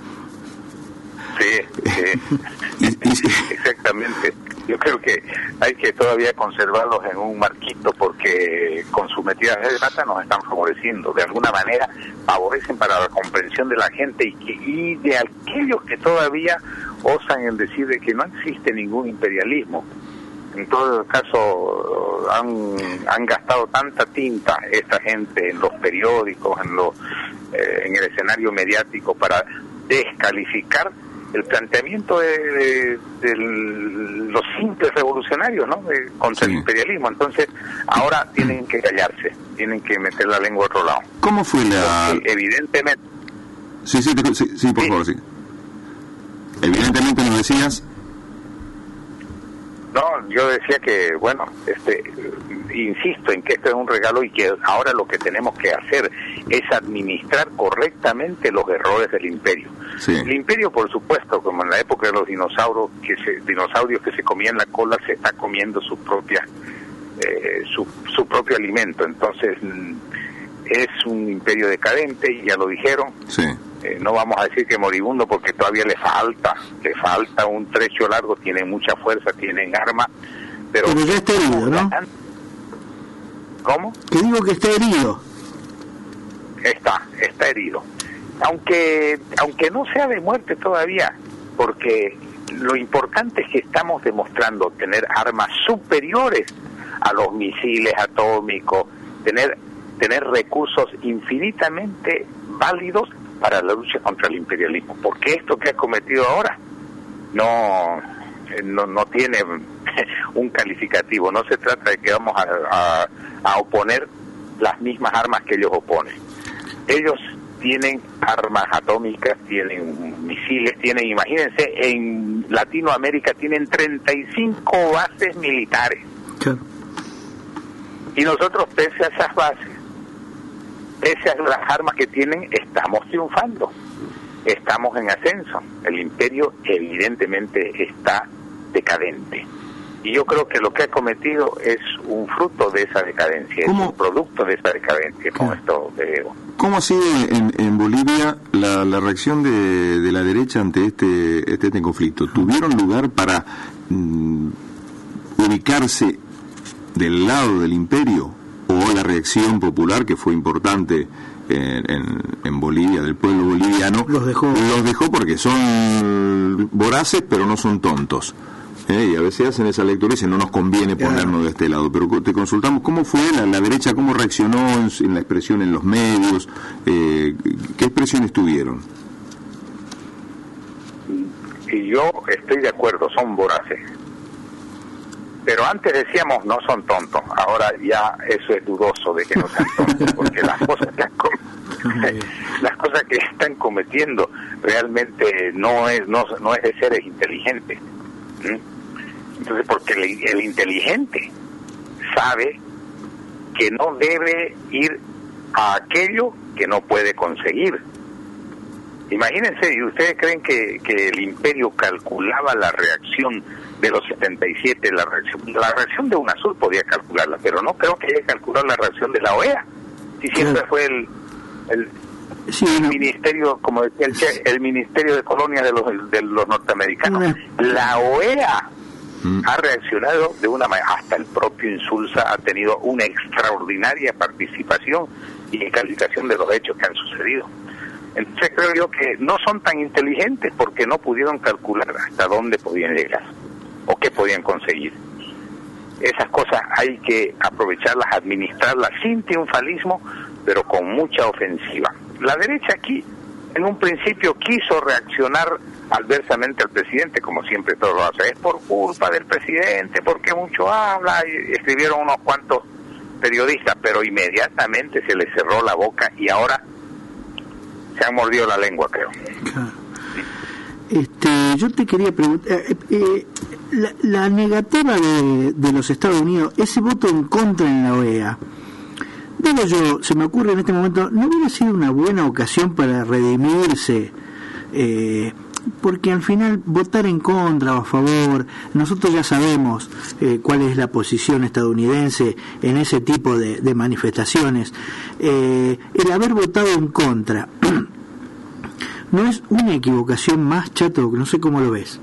Sí, sí. y, y, exactamente. Yo creo que hay que todavía conservarlos en un marquito, porque con sus metidas de pata nos están favoreciendo, de alguna manera favorecen para la comprensión de la gente y, que, y de aquellos que todavía osan en decir de que no existe ningún imperialismo. En todo caso han, han gastado tanta tinta esta gente en los periódicos, en, los, eh, en el escenario mediático para descalificar el planteamiento de, de, de los simples revolucionarios, ¿no? De, contra sí. el imperialismo. Entonces, ahora tienen que callarse, tienen que meter la lengua a otro lado. ¿Cómo fue la...? Porque evidentemente... Sí, sí, sí, sí por sí. favor, sí. Evidentemente nos decías... No, yo decía que, bueno, este, insisto en que esto es un regalo y que ahora lo que tenemos que hacer es administrar correctamente los errores del imperio. Sí. El imperio, por supuesto, como en la época de los dinosaurios que se, dinosaurios que se comían la cola, se está comiendo su propia eh, su, su propio alimento. Entonces es un imperio decadente, y ya lo dijeron. Sí. Eh, no vamos a decir que moribundo, porque todavía le falta, le falta un trecho largo, tiene mucha fuerza, tienen armas, pero... Pero ya está herido, ¿no? ¿Cómo? Que digo que está herido. Está, está herido. Aunque, aunque no sea de muerte todavía, porque lo importante es que estamos demostrando tener armas superiores a los misiles atómicos, tener tener recursos infinitamente válidos para la lucha contra el imperialismo, porque esto que ha cometido ahora no no, no tiene un calificativo. No se trata de que vamos a, a, a oponer las mismas armas que ellos oponen. Ellos tienen armas atómicas, tienen misiles, tienen, imagínense, en Latinoamérica tienen treinta y cinco bases militares. Claro. Y nosotros, pese a esas bases, pese a las armas que tienen, estamos triunfando, estamos en ascenso. El imperio evidentemente está decadente. Y yo creo que lo que ha cometido es un fruto de esa decadencia, ¿Cómo? es un producto de esa decadencia, como esto de Evo. ¿Cómo ha sido en, en Bolivia la, la reacción de, de la derecha ante este, este, este conflicto? ¿Tuvieron lugar para mm, ubicarse del lado del imperio? ¿O la reacción popular, que fue importante en, en, en Bolivia, del pueblo boliviano, los dejó? Los dejó porque son voraces, pero no son tontos. ¿Eh? Y a veces hacen esa lectura y dicen, no nos conviene ponernos de este lado. Pero te consultamos, ¿cómo fue la, la derecha? ¿Cómo reaccionó en, en la expresión en los medios? Eh, ¿Qué expresiones tuvieron? Y yo estoy de acuerdo, son voraces. Pero antes decíamos, no son tontos. Ahora ya eso es dudoso de que no sean tontos, porque las cosas que han com- las cosas que están cometiendo realmente no es no, no es de seres inteligentes. ¿Mm? Entonces, porque el, el inteligente sabe que no debe ir a aquello que no puede conseguir. Imagínense, ¿y ustedes creen que, que el imperio calculaba la reacción de los setenta y siete? La reacción, la reacción de UNASUR podía calcularla, pero no creo que haya calculado la reacción de la O E A. Si siempre fue el, el, Sí, el no. ministerio, como decía el Che, el ministerio de colonias de los, de los norteamericanos. Una- La O E A Mm. ha reaccionado de una manera, hasta el propio Insulza ha tenido una extraordinaria participación y calificación de los hechos que han sucedido. Entonces creo yo que no son tan inteligentes porque no pudieron calcular hasta dónde podían llegar o qué podían conseguir. Esas cosas hay que aprovecharlas, administrarlas sin triunfalismo, pero con mucha ofensiva. La derecha aquí, en un principio, quiso reaccionar adversamente al presidente, como siempre todo lo hace. Es por culpa del presidente, porque mucho habla, y escribieron unos cuantos periodistas, pero inmediatamente se les cerró la boca y ahora se han mordido la lengua, creo. Claro. Este, yo te quería preguntar, eh, eh, la, la negativa de, de los Estados Unidos, ese voto en contra en la O E A, digo yo, se me ocurre en este momento, ¿no hubiera sido una buena ocasión para redimirse? Eh, porque al final votar en contra o a favor, nosotros ya sabemos eh, cuál es la posición estadounidense en ese tipo de, de manifestaciones. Eh, el haber votado en contra, ¿no es una equivocación más, Chato? No sé cómo lo ves.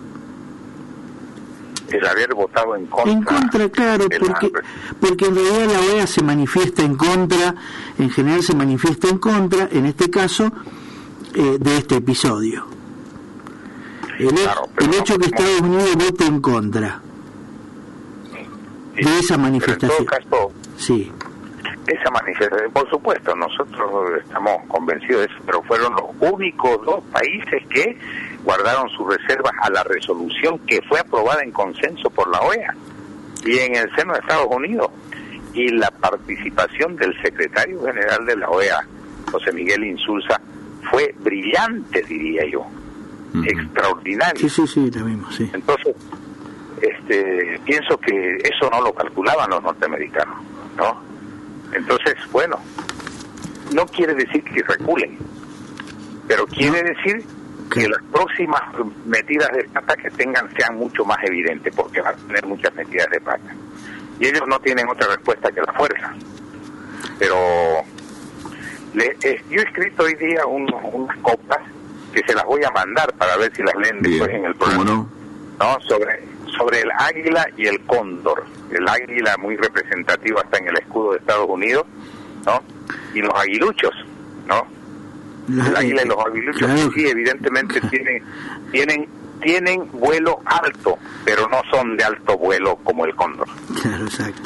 El haber votado en contra. En contra, claro, de porque la- porque en realidad la O E A se manifiesta en contra, en general se manifiesta en contra, en este caso, eh, de este episodio. El, he- Claro, pero el no hecho que podemos- Estados Unidos vote en contra Sí, de esa manifestación. Pero en todo caso, Sí, esa manifestación, por supuesto, nosotros estamos convencidos de eso, pero fueron los únicos dos países que guardaron sus reservas a la resolución que fue aprobada en consenso por la O E A y en el seno de Estados Unidos. Y la participación del secretario general de la O E A, José Miguel Insulza, fue brillante, diría yo, Ujú. extraordinaria. sí, sí, sí, lo mismo, sí. Entonces, este, pienso que eso no lo calculaban los norteamericanos, ¿no? Entonces, bueno, no quiere decir que reculen, pero quiere decir que ¿Qué? las próximas metidas de pata que tengan sean mucho más evidentes, porque van a tener muchas metidas de pata. Y ellos no tienen otra respuesta que la fuerza. Pero le, eh, yo he escrito hoy día un- unas copas que se las voy a mandar para ver si las leen después en el ¿cómo programa. no? ¿No? Sobre, sobre el águila y el cóndor. El águila muy representativo hasta en el escudo de Estados Unidos, ¿no? Y los aguiluchos, ¿no? El águila y los aguiluchos, Claro. sí, evidentemente tienen, tienen, tienen vuelo alto, pero no son de alto vuelo como el cóndor. Claro, exacto.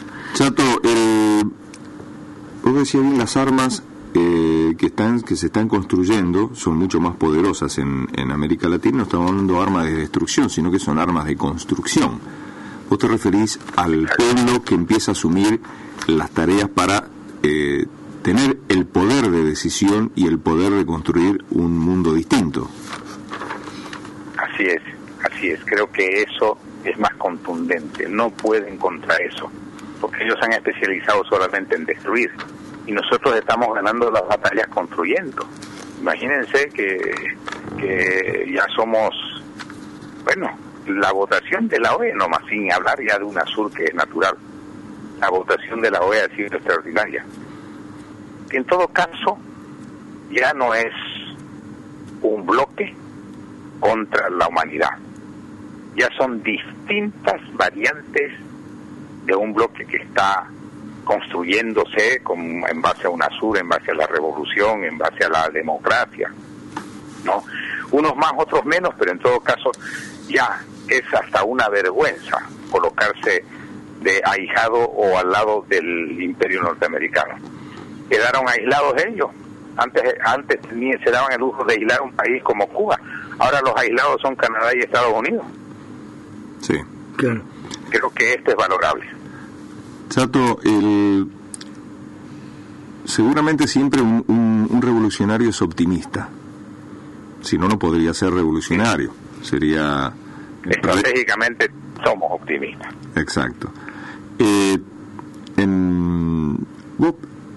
Chato, el, vos decías bien, las armas eh, que están que se están construyendo son mucho más poderosas en, en América Latina. No estamos hablando de armas de destrucción, sino que son armas de construcción. Vos te referís al pueblo que empieza a asumir las tareas para eh, tener el poder de decisión y el poder de construir un mundo distinto. Así es, así es. Creo que eso es más contundente. No pueden contra eso, porque ellos se han especializado solamente en destruir y nosotros estamos ganando las batallas construyendo. Imagínense que, que ya somos, bueno, la votación de la O E A, nomás sin hablar ya de UNASUR, que es natural. La votación de la O E A ha sido extraordinaria. En todo caso, ya no es un bloque contra la humanidad. Ya son distintas variantes de un bloque que está construyéndose con, en base a UNASUR, en base a la revolución, en base a la democracia, ¿no? Unos más, otros menos, pero en todo caso ya es hasta una vergüenza colocarse de ahijado o al lado del imperio norteamericano. Quedaron aislados ellos. Antes antes se daban el lujo de aislar un país como Cuba. Ahora los aislados son Canadá y Estados Unidos. Sí, claro. Creo que esto es valorable. Chato, el... seguramente siempre un, un, un revolucionario es optimista. Si no, no podría ser revolucionario. Sería... Estratégicamente somos optimistas. Exacto. Eh, en... ¿Vos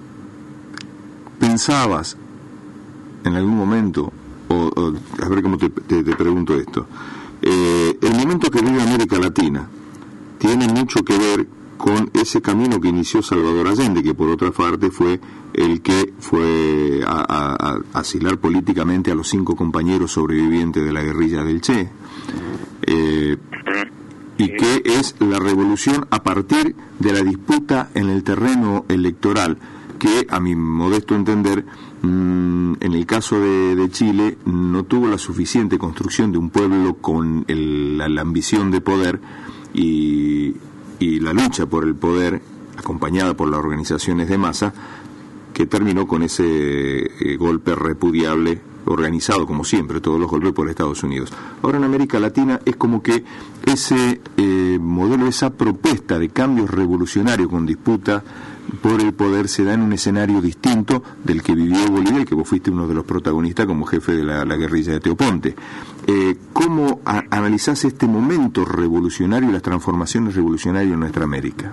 pensabas en algún momento, o, o a ver cómo te, te, te pregunto esto, eh, el momento que vive América Latina tiene mucho que ver con ese camino que inició Salvador Allende, que por otra parte fue el que fue a, a, a asilar políticamente a los cinco compañeros sobrevivientes de la guerrilla del Che, eh, y que es la revolución a partir de la disputa en el terreno electoral, que a mi modesto entender, mmm, en el caso de, de Chile, no tuvo la suficiente construcción de un pueblo con el, la, la ambición de poder y, y la lucha por el poder, acompañada por las organizaciones de masa, que terminó con ese eh, golpe repudiable, organizado como siempre, todos los golpes por Estados Unidos. Ahora en América Latina es como que ese eh, modelo, esa propuesta de cambios revolucionarios con disputa por el poder se da en un escenario distinto del que vivió Bolivia, y que vos fuiste uno de los protagonistas como jefe de la, la guerrilla de Teoponte. Eh, ¿Cómo a, analizás este momento revolucionario y las transformaciones revolucionarias en nuestra América?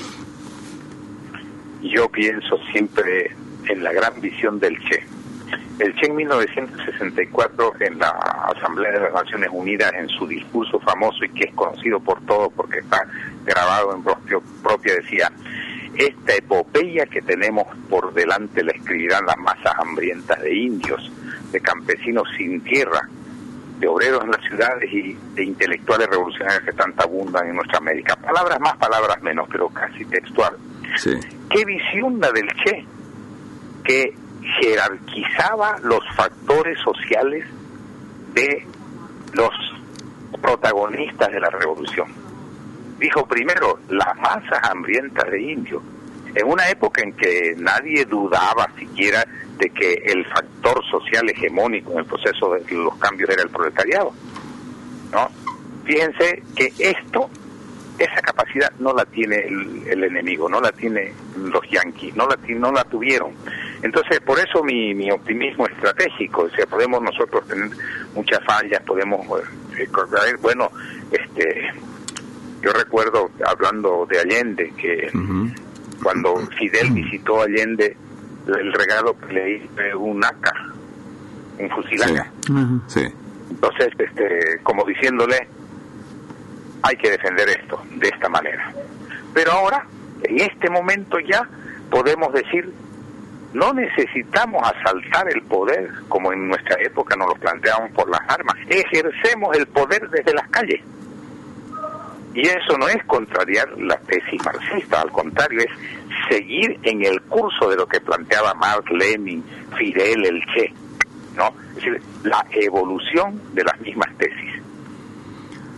Yo pienso siempre en la gran visión del Che. El Che en mil novecientos sesenta y cuatro, en la Asamblea de las Naciones Unidas, en su discurso famoso y que es conocido por todos porque está grabado en propio, propia, decía: esta epopeya que tenemos por delante la escribirán las masas hambrientas de indios, de campesinos sin tierra, de obreros en las ciudades y de intelectuales revolucionarios que tanto abundan en nuestra América. Palabras más, palabras menos, pero casi textual. Sí. ¿Qué visión la del Che? Que jerarquizaba los factores sociales de los protagonistas de la revolución. Dijo primero, las masas hambrientas de indios, en una época en que nadie dudaba siquiera de que el factor social hegemónico en el proceso de los cambios era el proletariado, ¿no? Fíjense que esto, esa capacidad no la tiene el, el enemigo, no la tiene los yanquis, no la, no la tuvieron. Entonces, por eso mi, mi optimismo estratégico, o sea, podemos nosotros tener muchas fallas, podemos, eh, bueno, este, yo recuerdo, hablando de Allende, que uh-huh. cuando Fidel visitó a Allende, el regalo que le hizo fue un A K, un fusil A K. Sí. Uh-huh. Sí. Entonces, este, como diciéndole, hay que defender esto de esta manera. Pero ahora, en este momento ya, podemos decir, no necesitamos asaltar el poder como en nuestra época nos lo planteamos por las armas. Ejercemos el poder desde las calles. Y eso no es contrariar la tesis marxista, al contrario, es seguir en el curso de lo que planteaba Marx, Lenin, Fidel, el Che, ¿no? Es decir, la evolución de las mismas tesis.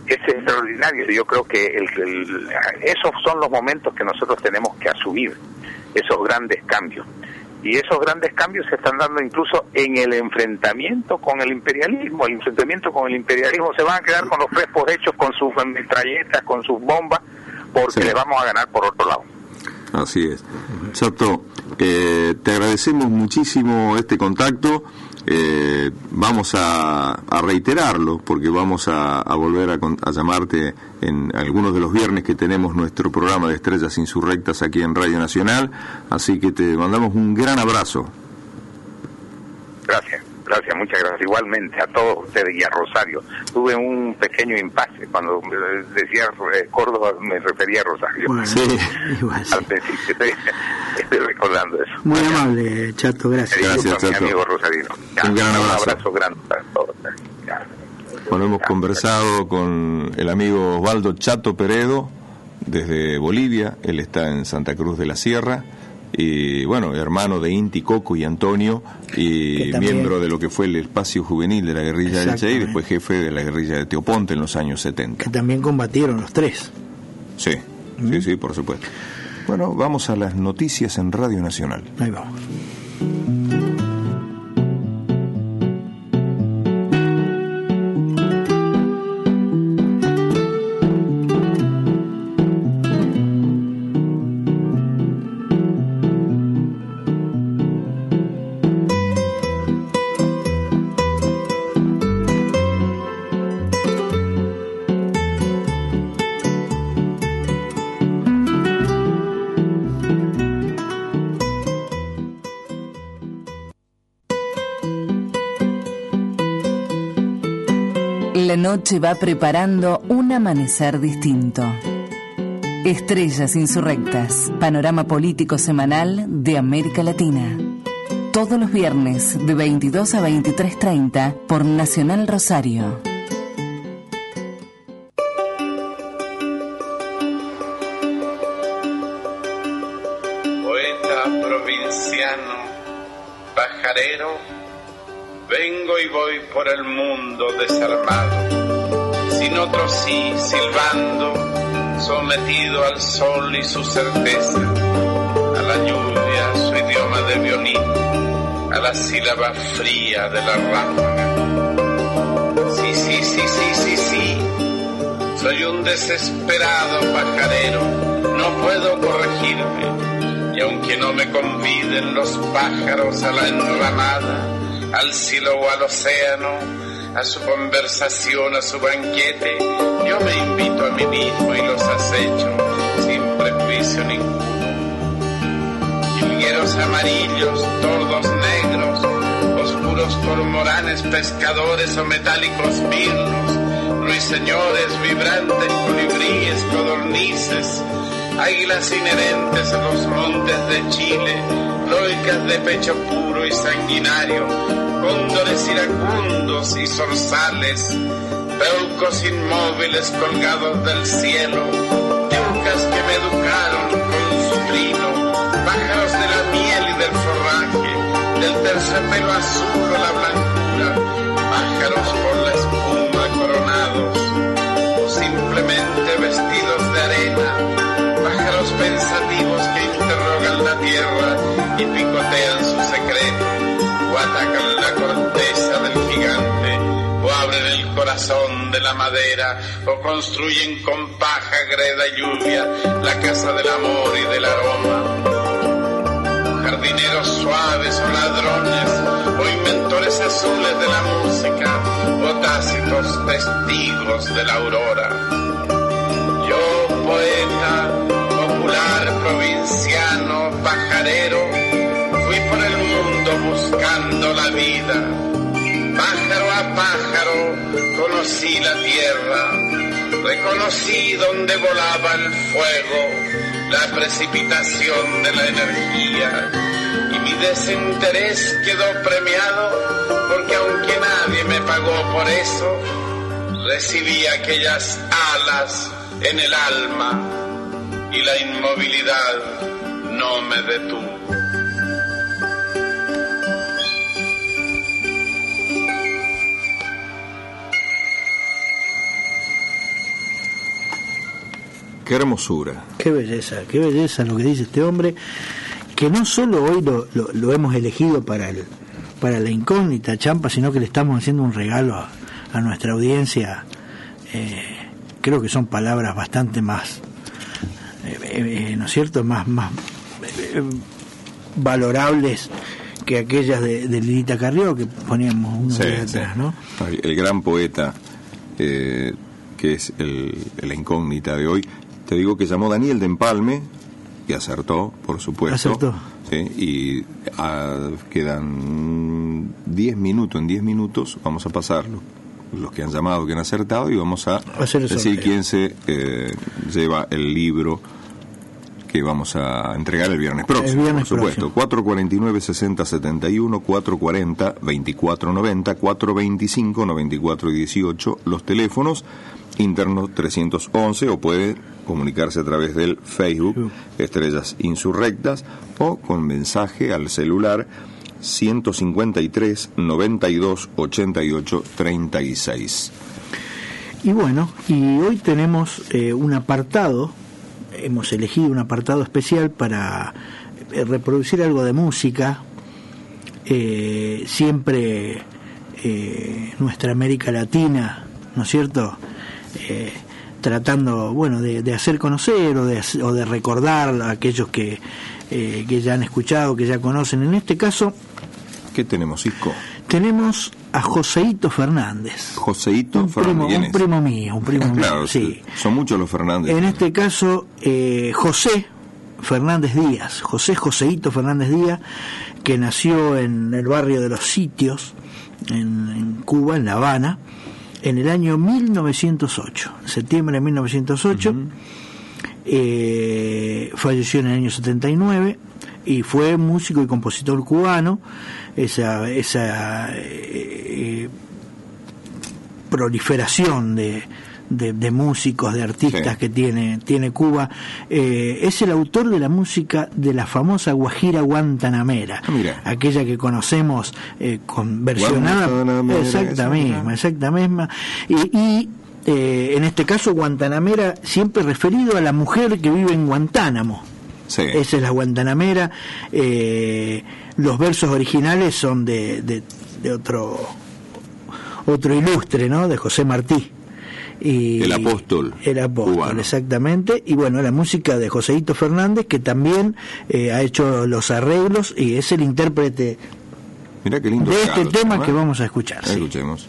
es extraordinario. Yo creo que el, el, esos son los momentos que nosotros tenemos que asumir, esos grandes cambios. Y esos grandes cambios se están dando incluso en el enfrentamiento con el imperialismo. El enfrentamiento con el imperialismo, se van a quedar con los crespos hechos, con sus metralletas, con sus bombas, porque sí, le vamos a ganar por otro lado. Así es. Chato, eh, te agradecemos muchísimo este contacto. Eh, vamos a, a reiterarlo, porque vamos a, a volver a, a llamarte en algunos de los viernes que tenemos nuestro programa de Estrellas Insurrectas aquí en Radio Nacional, así que te mandamos un gran abrazo. Gracias, gracias, muchas gracias. Igualmente a todos ustedes y a Rosario. Tuve un pequeño impasse cuando decía eh, Córdoba, me refería a Rosario. Bueno, sí, igual, sí. Estoy, estoy recordando eso. Muy amable, Chato, gracias. Gracias, Chato. Mi amigo Rosarino. Ya, un gran abrazo. Un abrazo grande para todos. Ya. Bueno, hemos ya, conversado con el amigo Osvaldo Chato Peredo desde Bolivia. Él está en Santa Cruz de la Sierra. Y bueno, hermano de Inti, Coco y Antonio, y también, miembro de lo que fue el espacio juvenil de la guerrilla del Che, y después jefe de la guerrilla de Teoponte en los años setenta. Que también combatieron los tres. Sí, ¿Mm? sí, sí, por supuesto. Bueno, vamos a las noticias en Radio Nacional. Ahí vamos. La noche va preparando un amanecer distinto. Estrellas Insurrectas, panorama político semanal de América Latina. Todos los viernes de veintidós a veintitrés treinta por Nacional Rosario. Poeta provinciano, pajarero, vengo y voy por el mundo desarmado, sin otro sí silbando, sometido al sol y su certeza, a la lluvia su idioma de violín, a la sílaba fría de la ráfaga. Sí, sí, sí, sí, sí, sí, soy un desesperado pajarero, no puedo corregirme, y aunque no me conviden los pájaros a la enramada, al cielo o al océano, a su conversación, a su banquete, yo me invito a mí mismo y los acecho sin prejuicio ninguno. Jilgueros amarillos, tordos negros, oscuros cormoranes, pescadores o metálicos mirlos, ruiseñores, vibrantes colibríes, codornices, águilas inherentes a los montes de Chile, loicas de pecho puro y sanguinario, cóndores iracundos y zorzales, peucos inmóviles colgados del cielo, yucas que me educaron con su trino, pájaros de la miel y del forraje, del terciopelo azul o la blancura, pájaros por la espuma coronados, o simplemente vestidos de arena, pájaros pensativos que interrogan la tierra y picotean su secreto, o atacan la corteza del gigante, o abren el corazón de la madera, o construyen con paja, greda y lluvia la casa del amor y del aroma. Jardineros suaves o ladrones, o inventores azules de la música, o tácitos testigos de la aurora. Yo, poeta, popular, provinciano, pajarero, fui por el mundo buscando la vida. Pájaro a pájaro conocí la tierra, reconocí donde volaba el fuego, la precipitación de la energía, y mi desinterés quedó premiado porque aunque nadie me pagó por eso, recibí aquellas alas en el alma y la inmovilidad no me detuvo. Qué hermosura. Qué belleza, qué belleza lo que dice este hombre, que no solo hoy lo, lo, lo hemos elegido para el, para la incógnita Champa, sino que le estamos haciendo un regalo a, a nuestra audiencia. Eh, creo que son palabras bastante más, eh, eh, ¿no es cierto?, más, más eh, valorables que aquellas de, de Lilita Carrió que poníamos unos Sí, días sí. atrás, ¿no? El gran poeta, eh, que es el, la incógnita de hoy, te digo que llamó Daniel de Empalme y acertó, por supuesto. Acertó. Sí, y ah, quedan diez minutos, en diez minutos vamos a pasarlo. Los que han llamado, que han acertado, y vamos a Hacer el decir sorteo. quién se eh, lleva el libro que vamos a entregar el viernes próximo, El viernes por supuesto. próximo. cuatro cuarenta y nueve, sesenta setenta y uno, cuatro cuarenta, veinticuatro noventa, cuatro veinticinco, noventa y cuatro dieciocho, los teléfonos internos trescientos once, o puede comunicarse a través del Facebook Estrellas Insurrectas, o con mensaje al celular ciento cincuenta y tres, noventa y dos, ochenta y ocho, treinta y seis. Y bueno, y hoy tenemos eh, un apartado, hemos elegido un apartado especial para eh, reproducir algo de música. Eh, siempre eh, nuestra América Latina, ¿no es cierto?, eh, tratando, bueno, de, de hacer conocer o de, o de recordar a aquellos que, eh, que ya han escuchado, que ya conocen. En este caso ¿Qué tenemos, Isco? tenemos a Joseito Fernández, Joseito un primo, Fernández. ¿Quién un es? primo mío, un primo mío, Claro, sí. son muchos los Fernández. En este caso, eh, José Fernández Díaz, José Joseito Fernández Díaz, que nació en el barrio de Los Sitios, en, en Cuba, en La Habana, en el año mil novecientos ocho, en septiembre de mil novecientos ocho. Uh-huh. eh, falleció en el año setenta y nueve y fue músico y compositor cubano. Esa, esa eh, proliferación de De, de músicos, de artistas, sí, que tiene tiene Cuba. Eh, es el autor de la música de la famosa guajira guantanamera, Mira. aquella que conocemos eh, con versionada, exacta misma, exacta misma, y, y eh, en este caso Guantanamera siempre referido a la mujer que vive en Guantánamo. Sí. Esa es la guantanamera. Eh, los versos originales son de, de, de otro otro ilustre, ¿no?, de José Martí. Y el apóstol el apóstol cubano. Exactamente. Y bueno, la música de Joseito Fernández, que también eh, ha hecho los arreglos y es el intérprete Mirá qué lindo de regalo, este tema, ¿no? que vamos a escuchar. Sí. Escuchemos.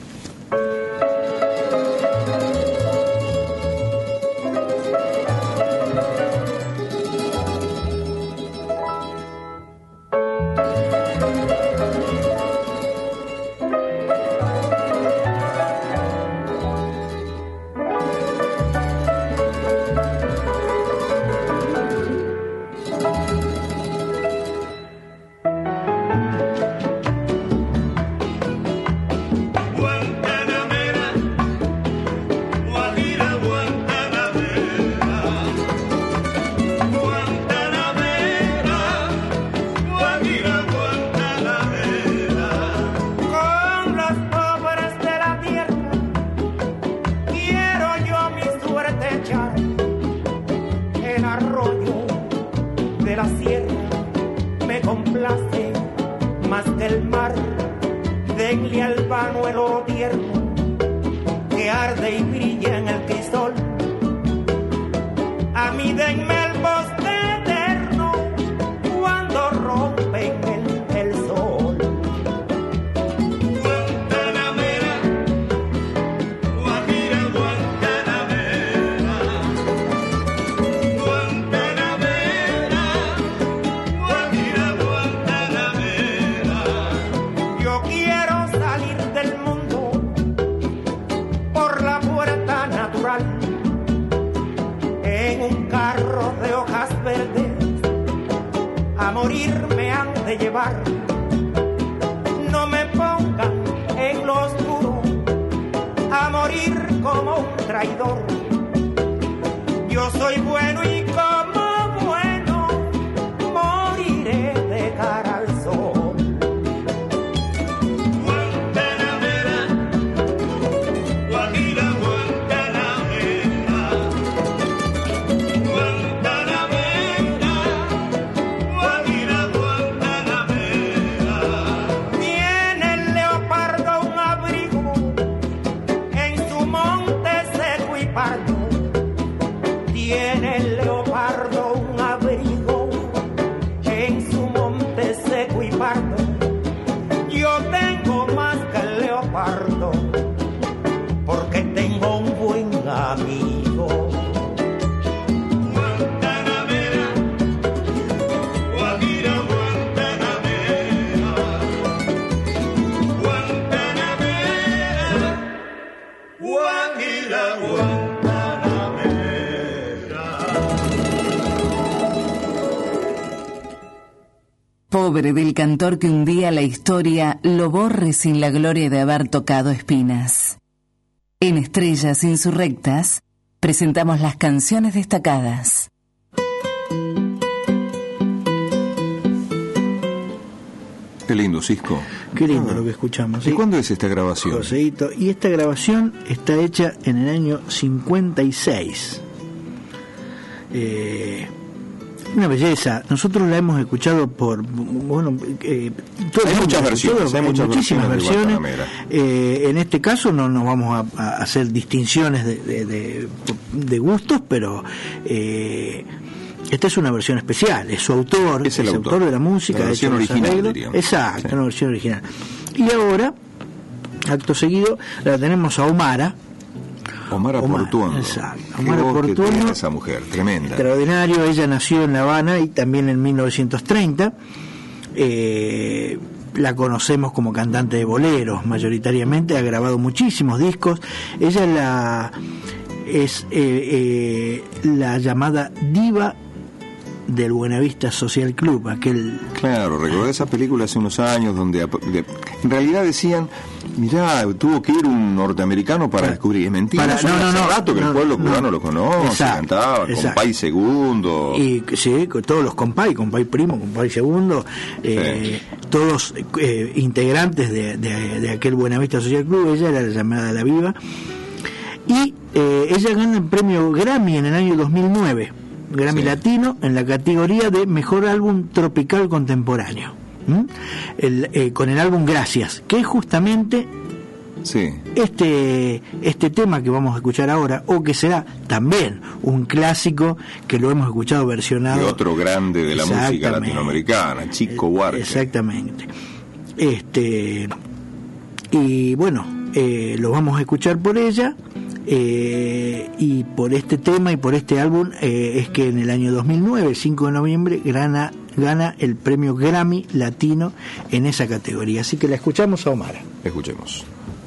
Pobre del cantor que un día la historia lo borre sin la gloria de haber tocado espinas. En Estrellas Insurrectas presentamos las canciones destacadas. Qué lindo, Cisco. Qué lindo Ah. lo que escuchamos. ¿Y ¿sí? cuándo es esta grabación? Joseito. Y esta grabación está hecha en el año cincuenta y seis. Eh, una belleza. Nosotros la hemos escuchado por, bueno, eh, todo el Hay mundo, muchas versiones, todo- hay muchas muchísimas versiones de versiones. Guantanamera. Eh, en este caso no nos vamos a, a hacer distinciones de, de, de- de gustos, pero eh, esta es una versión especial. Es su autor, Es el es autor. de la música, La ha versión hecho los original, arreglos. diríamos. Exacto, Sí. una versión original. Y ahora, acto seguido, la tenemos a Omara. Omara Omar, Portuondo. exacto. Qué Omara voz que Portuondo. tiene esa mujer, tremenda. Extraordinario, ella nació en La Habana y también en mil novecientos treinta. Eh, la conocemos como cantante de boleros mayoritariamente, ha grabado muchísimos discos. Ella la, es eh, eh, la llamada diva del Buenavista Social Club, aquel... Claro, recordé esa película hace unos años donde ap- de- en realidad decían, mirá, tuvo que ir un norteamericano para descubrir. Es mentira, Para- eso no, hace no, no, rato que no, el pueblo no. cubano lo conoce, Exacto, cantaba con exacto. Pai Segundo. Y sí, con todos los compay, compay primo, compay segundo, eh, todos eh, integrantes de, de, de aquel Buenavista Social Club. Ella era la llamada La Viva. Y eh, ella gana el premio Grammy en el año dos mil nueve, Grammy Sí. Latino, en la categoría de Mejor Álbum Tropical Contemporáneo. ¿Mm? El, eh, con el álbum Gracias, que es justamente Sí, este este tema que vamos a escuchar ahora, o que será también un clásico que lo hemos escuchado versionado. y otro grande de la música Exactamente. latinoamericana, Chico Buarque. Exactamente. Este y bueno, eh, lo vamos a escuchar por ella. Eh, y por este tema y por este álbum eh, es que en el año dos mil nueve, el cinco de noviembre, gana, gana el premio Grammy Latino en esa categoría. Así que la escuchamos a Omara. Escuchemos.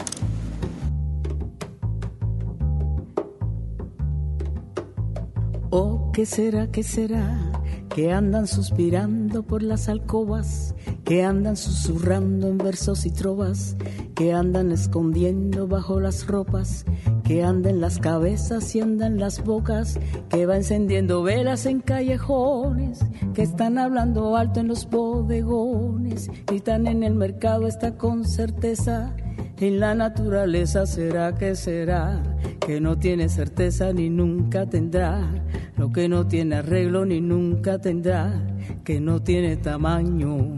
Oh, ¿qué será, qué será? Que andan suspirando por las alcobas, que andan susurrando en versos y trovas, que andan escondiendo bajo las ropas, que andan las cabezas y andan las bocas, que va encendiendo velas en callejones, que están hablando alto en los bodegones, y están en el mercado, está con certeza. En la naturaleza será que será, que no tiene certeza ni nunca tendrá, lo que no tiene arreglo ni nunca tendrá, que no tiene tamaño.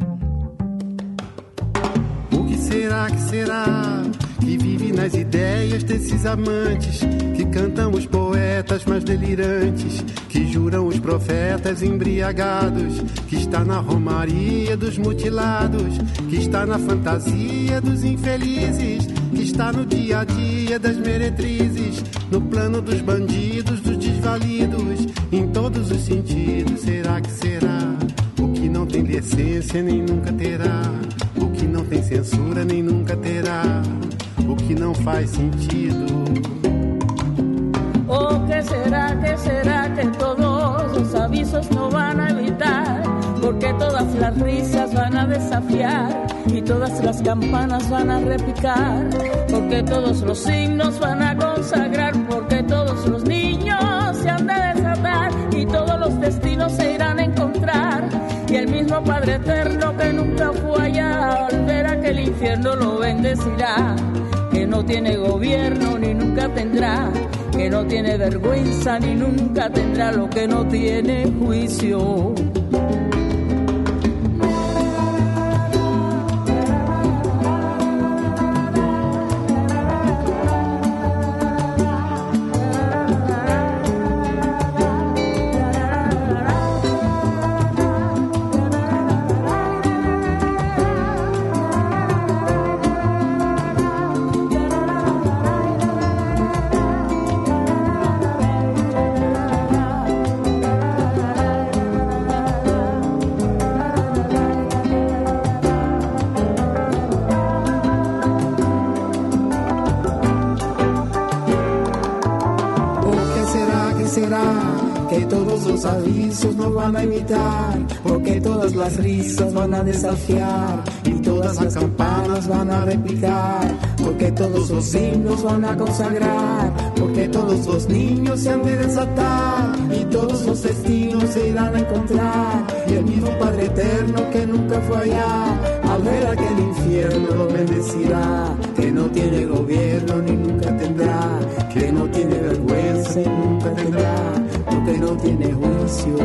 O que será, que será, que vive nas ideias desses amantes, que cantam os poetas mais delirantes, que juram os profetas embriagados, que está na romaria dos mutilados, que está na fantasia dos infelizes, que está no dia a dia das meretrizes, no plano dos bandidos, dos desvalidos, em todos os sentidos. Será que será? O que não tem decência nem nunca terá, o que não tem censura nem nunca terá, o que não faz sentido. Oh, ¿qué será, qué será que todos los avisos no van a evitar? Porque todas las risas van a desafiar y todas las campanas van a repicar, porque todos los signos van a consagrar, porque todos los niños se han de desatar y todos los destinos se irán a encontrar. Y el mismo Padre Eterno que nunca fue allá, al ver aquel infierno lo bendecirá, que no tiene gobierno ni nunca tendrá, que no tiene vergüenza ni nunca tendrá, lo que no tiene juicio. los avisos nos van a imitar, porque todas las risas van a desafiar y todas las campanas van a repicar, porque todos los himnos van a consagrar, porque todos los niños se han de desatar y todos los destinos se irán a encontrar, y el mismo Padre eterno que nunca fue allá, al ver aquel infierno lo bendecirá, que no tiene gobierno ni nunca tendrá, que no tiene vergüenza y nunca tendrá, porque no tiene juicio.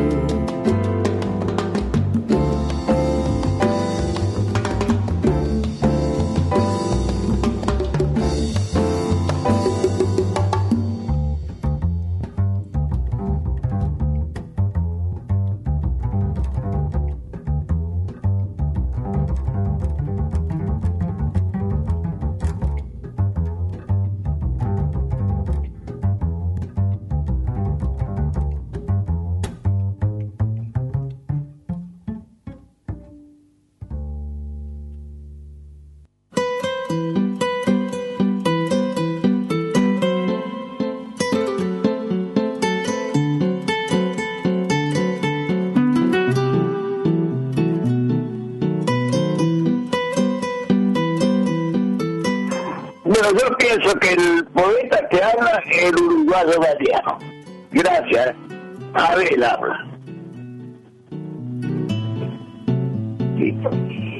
Yo pienso que el poeta que habla es el uruguayo Galeano. Gracias. Abel habla. Listo.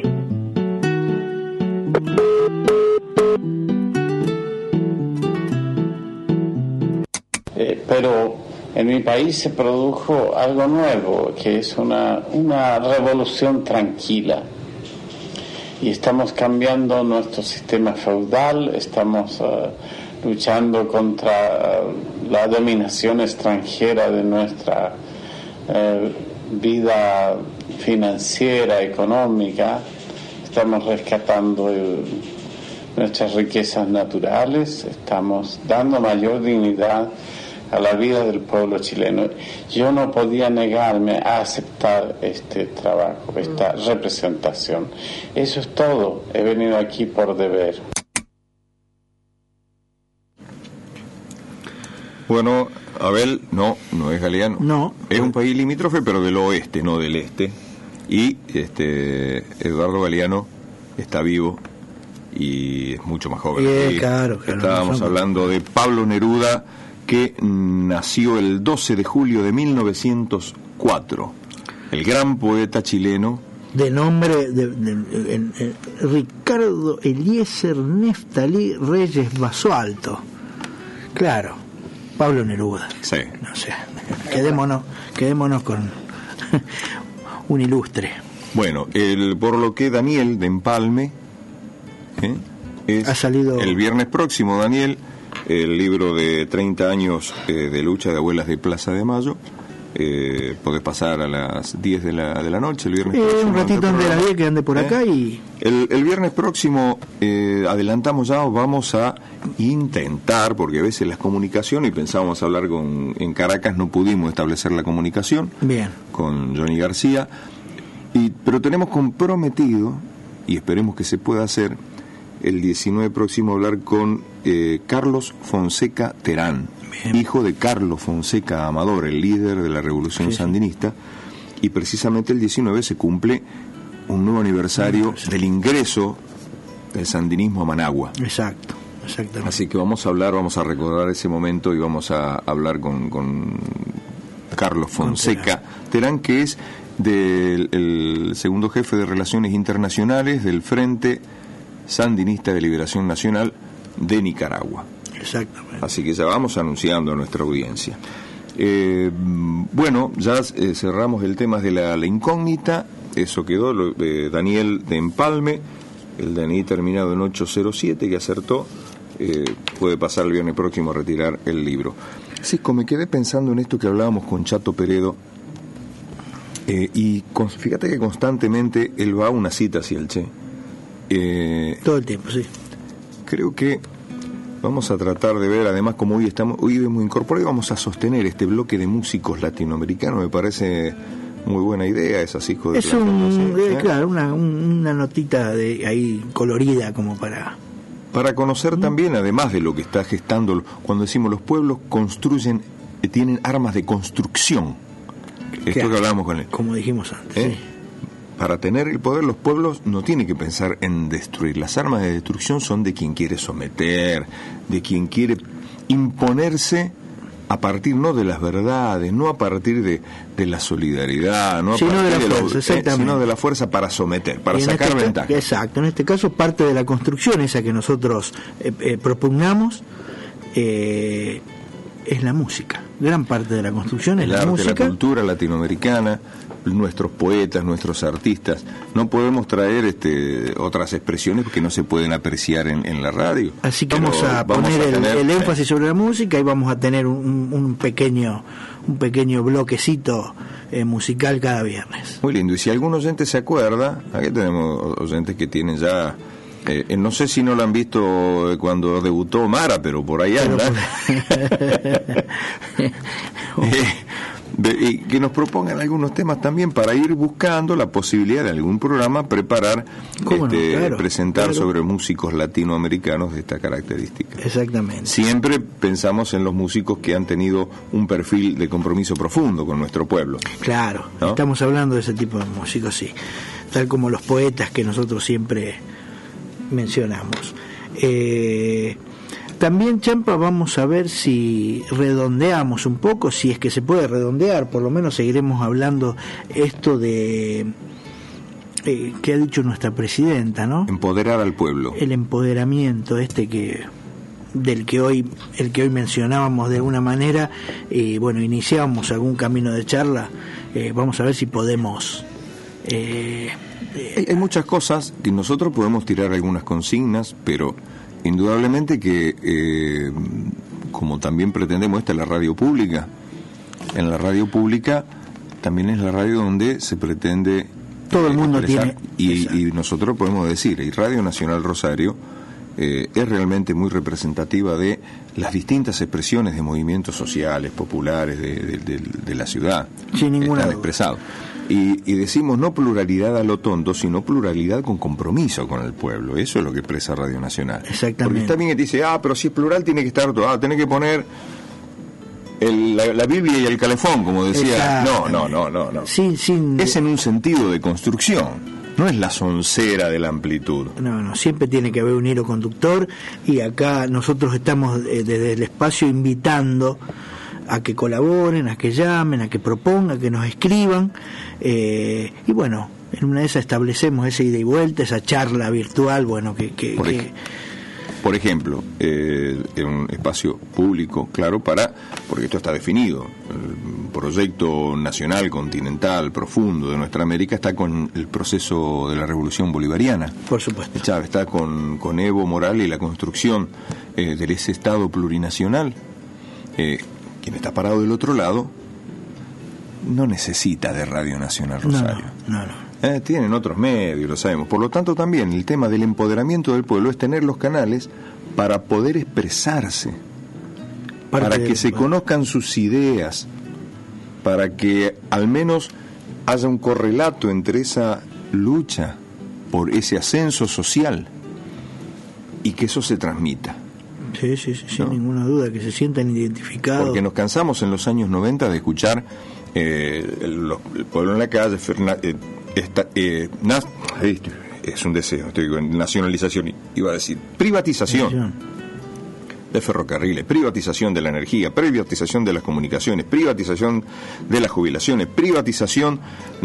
Eh, pero en mi país se produjo algo nuevo, que es una, una revolución tranquila. Y estamos cambiando nuestro sistema feudal, estamos uh, luchando contra uh, la dominación extranjera de nuestra uh, vida financiera, económica, estamos rescatando el, nuestras riquezas naturales, estamos dando mayor dignidad a la vida del pueblo chileno. Yo no podía negarme a aceptar este trabajo, esta representación. Eso es todo. He venido aquí por deber. Bueno, Abel, no, no es Galeano. No. Es un país limítrofe, pero del oeste, no del este. Y este Eduardo Galeano está vivo y es mucho más joven. Eh, claro, claro, Estábamos no hablando de Pablo Neruda, que nació el doce de julio de mil novecientos cuatro, el gran poeta chileno. De nombre de, de, de, de, de Ricardo Eliezer Neftalí Reyes Basualto. Claro, Pablo Neruda. Sí. No sé, quedémonos, quedémonos con un ilustre. Bueno, el, por lo que Daniel de Empalme, ¿eh? es ha salido el viernes próximo, Daniel, el libro de treinta años eh, de lucha de abuelas de Plaza de Mayo. Eh, podés pasar a las diez de la, de la noche el viernes eh, próximo. Un ratito antes de las diez que ande por ¿Eh? acá y... El, el viernes próximo, eh, adelantamos ya, vamos a intentar, porque a veces las comunicaciones, y pensábamos hablar con en Caracas, no pudimos establecer la comunicación. Bien. Con Johnny García, y, pero tenemos comprometido, y esperemos que se pueda hacer, el diecinueve próximo hablar con eh, Carlos Fonseca Terán, Bien. hijo de Carlos Fonseca Amador, el líder de la Revolución sí, Sandinista, y precisamente el diecinueve se cumple un nuevo aniversario sí. del ingreso del sandinismo a Managua. Exacto, exactamente. Así que vamos a hablar, vamos a recordar ese momento y vamos a hablar con, con Carlos Fonseca Terán, que es del el segundo jefe de Relaciones Internacionales del Frente Sandinista de Liberación Nacional de Nicaragua. Exactamente. Así que ya vamos anunciando a nuestra audiencia. Eh, bueno, ya eh, cerramos el tema de la, la incógnita. Eso quedó, lo, de Daniel de Empalme, el D N I terminado en ocho cero siete, que acertó. Eh, puede pasar el viernes próximo a retirar el libro. Cisco, me quedé pensando en esto que hablábamos con Chato Peredo. Eh, y con, fíjate que constantemente él va a una cita hacia el Che. Eh, Todo el tiempo, sí. Creo que vamos a tratar de ver, además como hoy estamos, hoy hemos incorporado, vamos a sostener este bloque de músicos latinoamericanos. Me parece muy buena idea esa, hijo de es un, ¿eh? Claro, una, una notita de ahí colorida como para para conocer ¿Mm? también, además de lo que está gestando, cuando decimos los pueblos construyen, tienen armas de construcción. Esto que, que hablamos con él. Como dijimos antes. ¿Eh? Sí. Para tener el poder, los pueblos no tienen que pensar en destruir. Las armas de destrucción son de quien quiere someter, de quien quiere imponerse a partir no de las verdades, no a partir de, de la solidaridad, no a sino partir de la de, fuerza, lo, eh, sino de la fuerza para someter, para sacar este ventaja. Ca- exacto, en este caso parte de la construcción esa que nosotros eh, eh, propugnamos eh, es la música. Gran parte de la construcción es el la arte, música. la cultura latinoamericana, nuestros poetas, nuestros artistas. No podemos traer este, otras expresiones que no se pueden apreciar en, en la radio. Así que Pero vamos a vamos poner a el, tener, el énfasis sobre la música y vamos a tener un, un pequeño un pequeño bloquecito eh, musical cada viernes. Muy lindo. Y si algún oyente se acuerda, aquí tenemos oyentes que tienen ya... Eh, no sé si no lo han visto cuando debutó Mara, pero por ahí anda. eh, de, y que nos propongan algunos temas también para ir buscando la posibilidad de algún programa preparar, este, no? Claro, presentar claro. sobre músicos latinoamericanos de esta característica. Exactamente. Siempre pensamos en los músicos que han tenido un perfil de compromiso profundo con nuestro pueblo. Claro, ¿no? Estamos hablando de ese tipo de músicos, sí. Tal como los poetas que nosotros siempre mencionamos. Eh, también, Champa, vamos a ver si redondeamos un poco, si es que se puede redondear, por lo menos seguiremos hablando esto de eh, que ha dicho nuestra presidenta, ¿no? Empoderar al pueblo. El empoderamiento este que del que hoy el que hoy mencionábamos de alguna manera, y eh, bueno, iniciamos algún camino de charla. Eh, vamos a ver si podemos eh, Hay, hay muchas cosas que nosotros podemos tirar algunas consignas, pero indudablemente que, eh, como también pretendemos, esta es la radio pública. En la radio pública también es la radio donde se pretende todo el mundo expresar, tiene y, y nosotros podemos decir, y Radio Nacional Rosario eh, es realmente muy representativa de las distintas expresiones de movimientos sociales, populares de, de, de, de la ciudad. Sin ninguna Están duda. expresados. Y, y decimos no pluralidad a lo tonto, sino pluralidad con compromiso con el pueblo. Eso es lo que expresa Radio Nacional. Exactamente. Porque está bien que te dice, ah, pero si es plural tiene que estar todo, ah, tenés que poner el, la, la Biblia y el calefón, como decía. No, no, no, no, no. Sin, sin... Es en un sentido de construcción, no es la soncera de la amplitud. No, no, siempre tiene que haber un hilo conductor, y acá nosotros estamos eh, desde el espacio invitando a que colaboren, a que llamen, a que propongan, a que nos escriban, eh, y bueno, en una de esas establecemos esa ida y vuelta, esa charla virtual, bueno, que... que, por, que... ej- por ejemplo, eh, en un espacio público, claro, para, porque esto está definido, el proyecto nacional, continental, profundo de nuestra América está con el proceso de la Revolución Bolivariana. Por supuesto. Chávez está con, con Evo Morales y la construcción eh, de ese Estado plurinacional. Eh, quien está parado del otro lado no necesita de Radio Nacional Rosario. No, no, no. Eh, tienen otros medios, lo sabemos. Por lo tanto, también el tema del empoderamiento del pueblo es tener los canales para poder expresarse, Parte para que del- se conozcan sus ideas, para que al menos haya un correlato entre esa lucha por ese ascenso social y que eso se transmita. Sí, sí, sí, sin No. ninguna duda, que se sientan identificados. Porque nos cansamos en los años noventa de escuchar eh, el, los- el pueblo en la calle, Ferna- eh, esta, eh, nas- ay, es un deseo, estoy con nacionalización, iba a decir privatización de ferrocarriles, privatización de la energía, privatización de las comunicaciones, privatización de las jubilaciones, privatización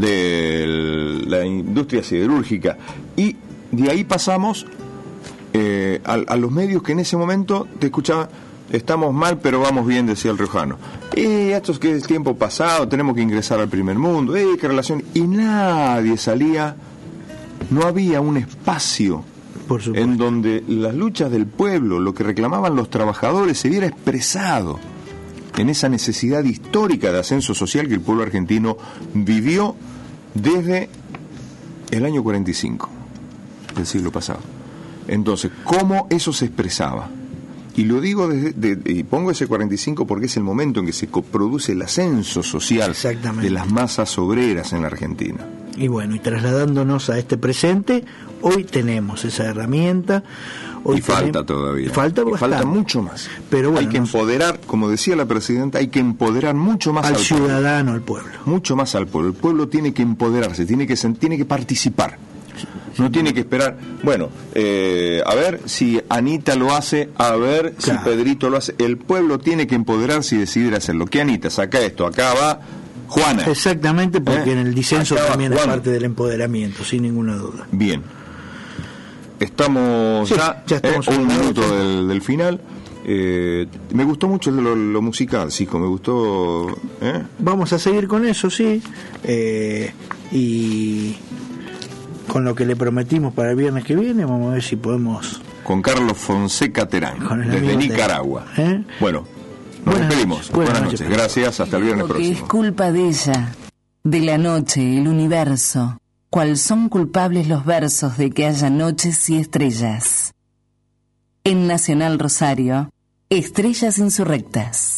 de la industria siderúrgica, y de ahí pasamos eh, a, a los medios que en ese momento te escuchaban, estamos mal pero vamos bien, decía el riojano, y esto es que es tiempo pasado, tenemos que ingresar al primer mundo, eh, qué relación, y nadie salía, no había un espacio Por supuesto. en donde las luchas del pueblo, lo que reclamaban los trabajadores, se viera expresado en esa necesidad histórica de ascenso social que el pueblo argentino vivió desde el año cuarenta y cinco del siglo pasado. Entonces, ¿cómo eso se expresaba? Y lo digo desde, de, y pongo ese cuarenta y cinco porque es el momento en que se co- produce el ascenso social Exactamente. de las masas obreras en la Argentina. Y bueno, y trasladándonos a este presente, hoy tenemos esa herramienta, Hoy y falta tenemos, todavía. Falta, y falta bastante. mucho más. Pero bueno, hay que nos, empoderar, como decía la presidenta, hay que empoderar mucho más al, al ciudadano, al pueblo. Mucho más al pueblo. El pueblo tiene que empoderarse, tiene que, tiene que participar. No tiene que esperar, bueno, eh, a ver si Anita lo hace, a ver claro. si Pedrito lo hace. El pueblo tiene que empoderarse y decidir hacerlo. ¿Qué Anita? Saca esto, acá va Juana. Exactamente, porque ¿Eh? en el disenso Acá también va es Juan. parte del empoderamiento, sin ninguna duda. Bien. Estamos Sí, ya, ya estamos eh, un en el minuto minuto. del, del final. Eh, me gustó mucho lo, lo musical, Cisco, me gustó. ¿eh? Vamos a seguir con eso, sí. Eh, y con lo que le prometimos para el viernes que viene, vamos a ver si podemos. Con Carlos Fonseca Terán, Con el desde amigo Nicaragua. ¿Eh? Bueno, nos Buenas despedimos. noches. Buenas, Buenas noches. noches. Gracias, hasta el viernes Porque es próximo. culpa de ella, de la noche, el universo, cual son culpables los versos de que haya noches y estrellas. En Nacional Rosario, Estrellas Insurrectas.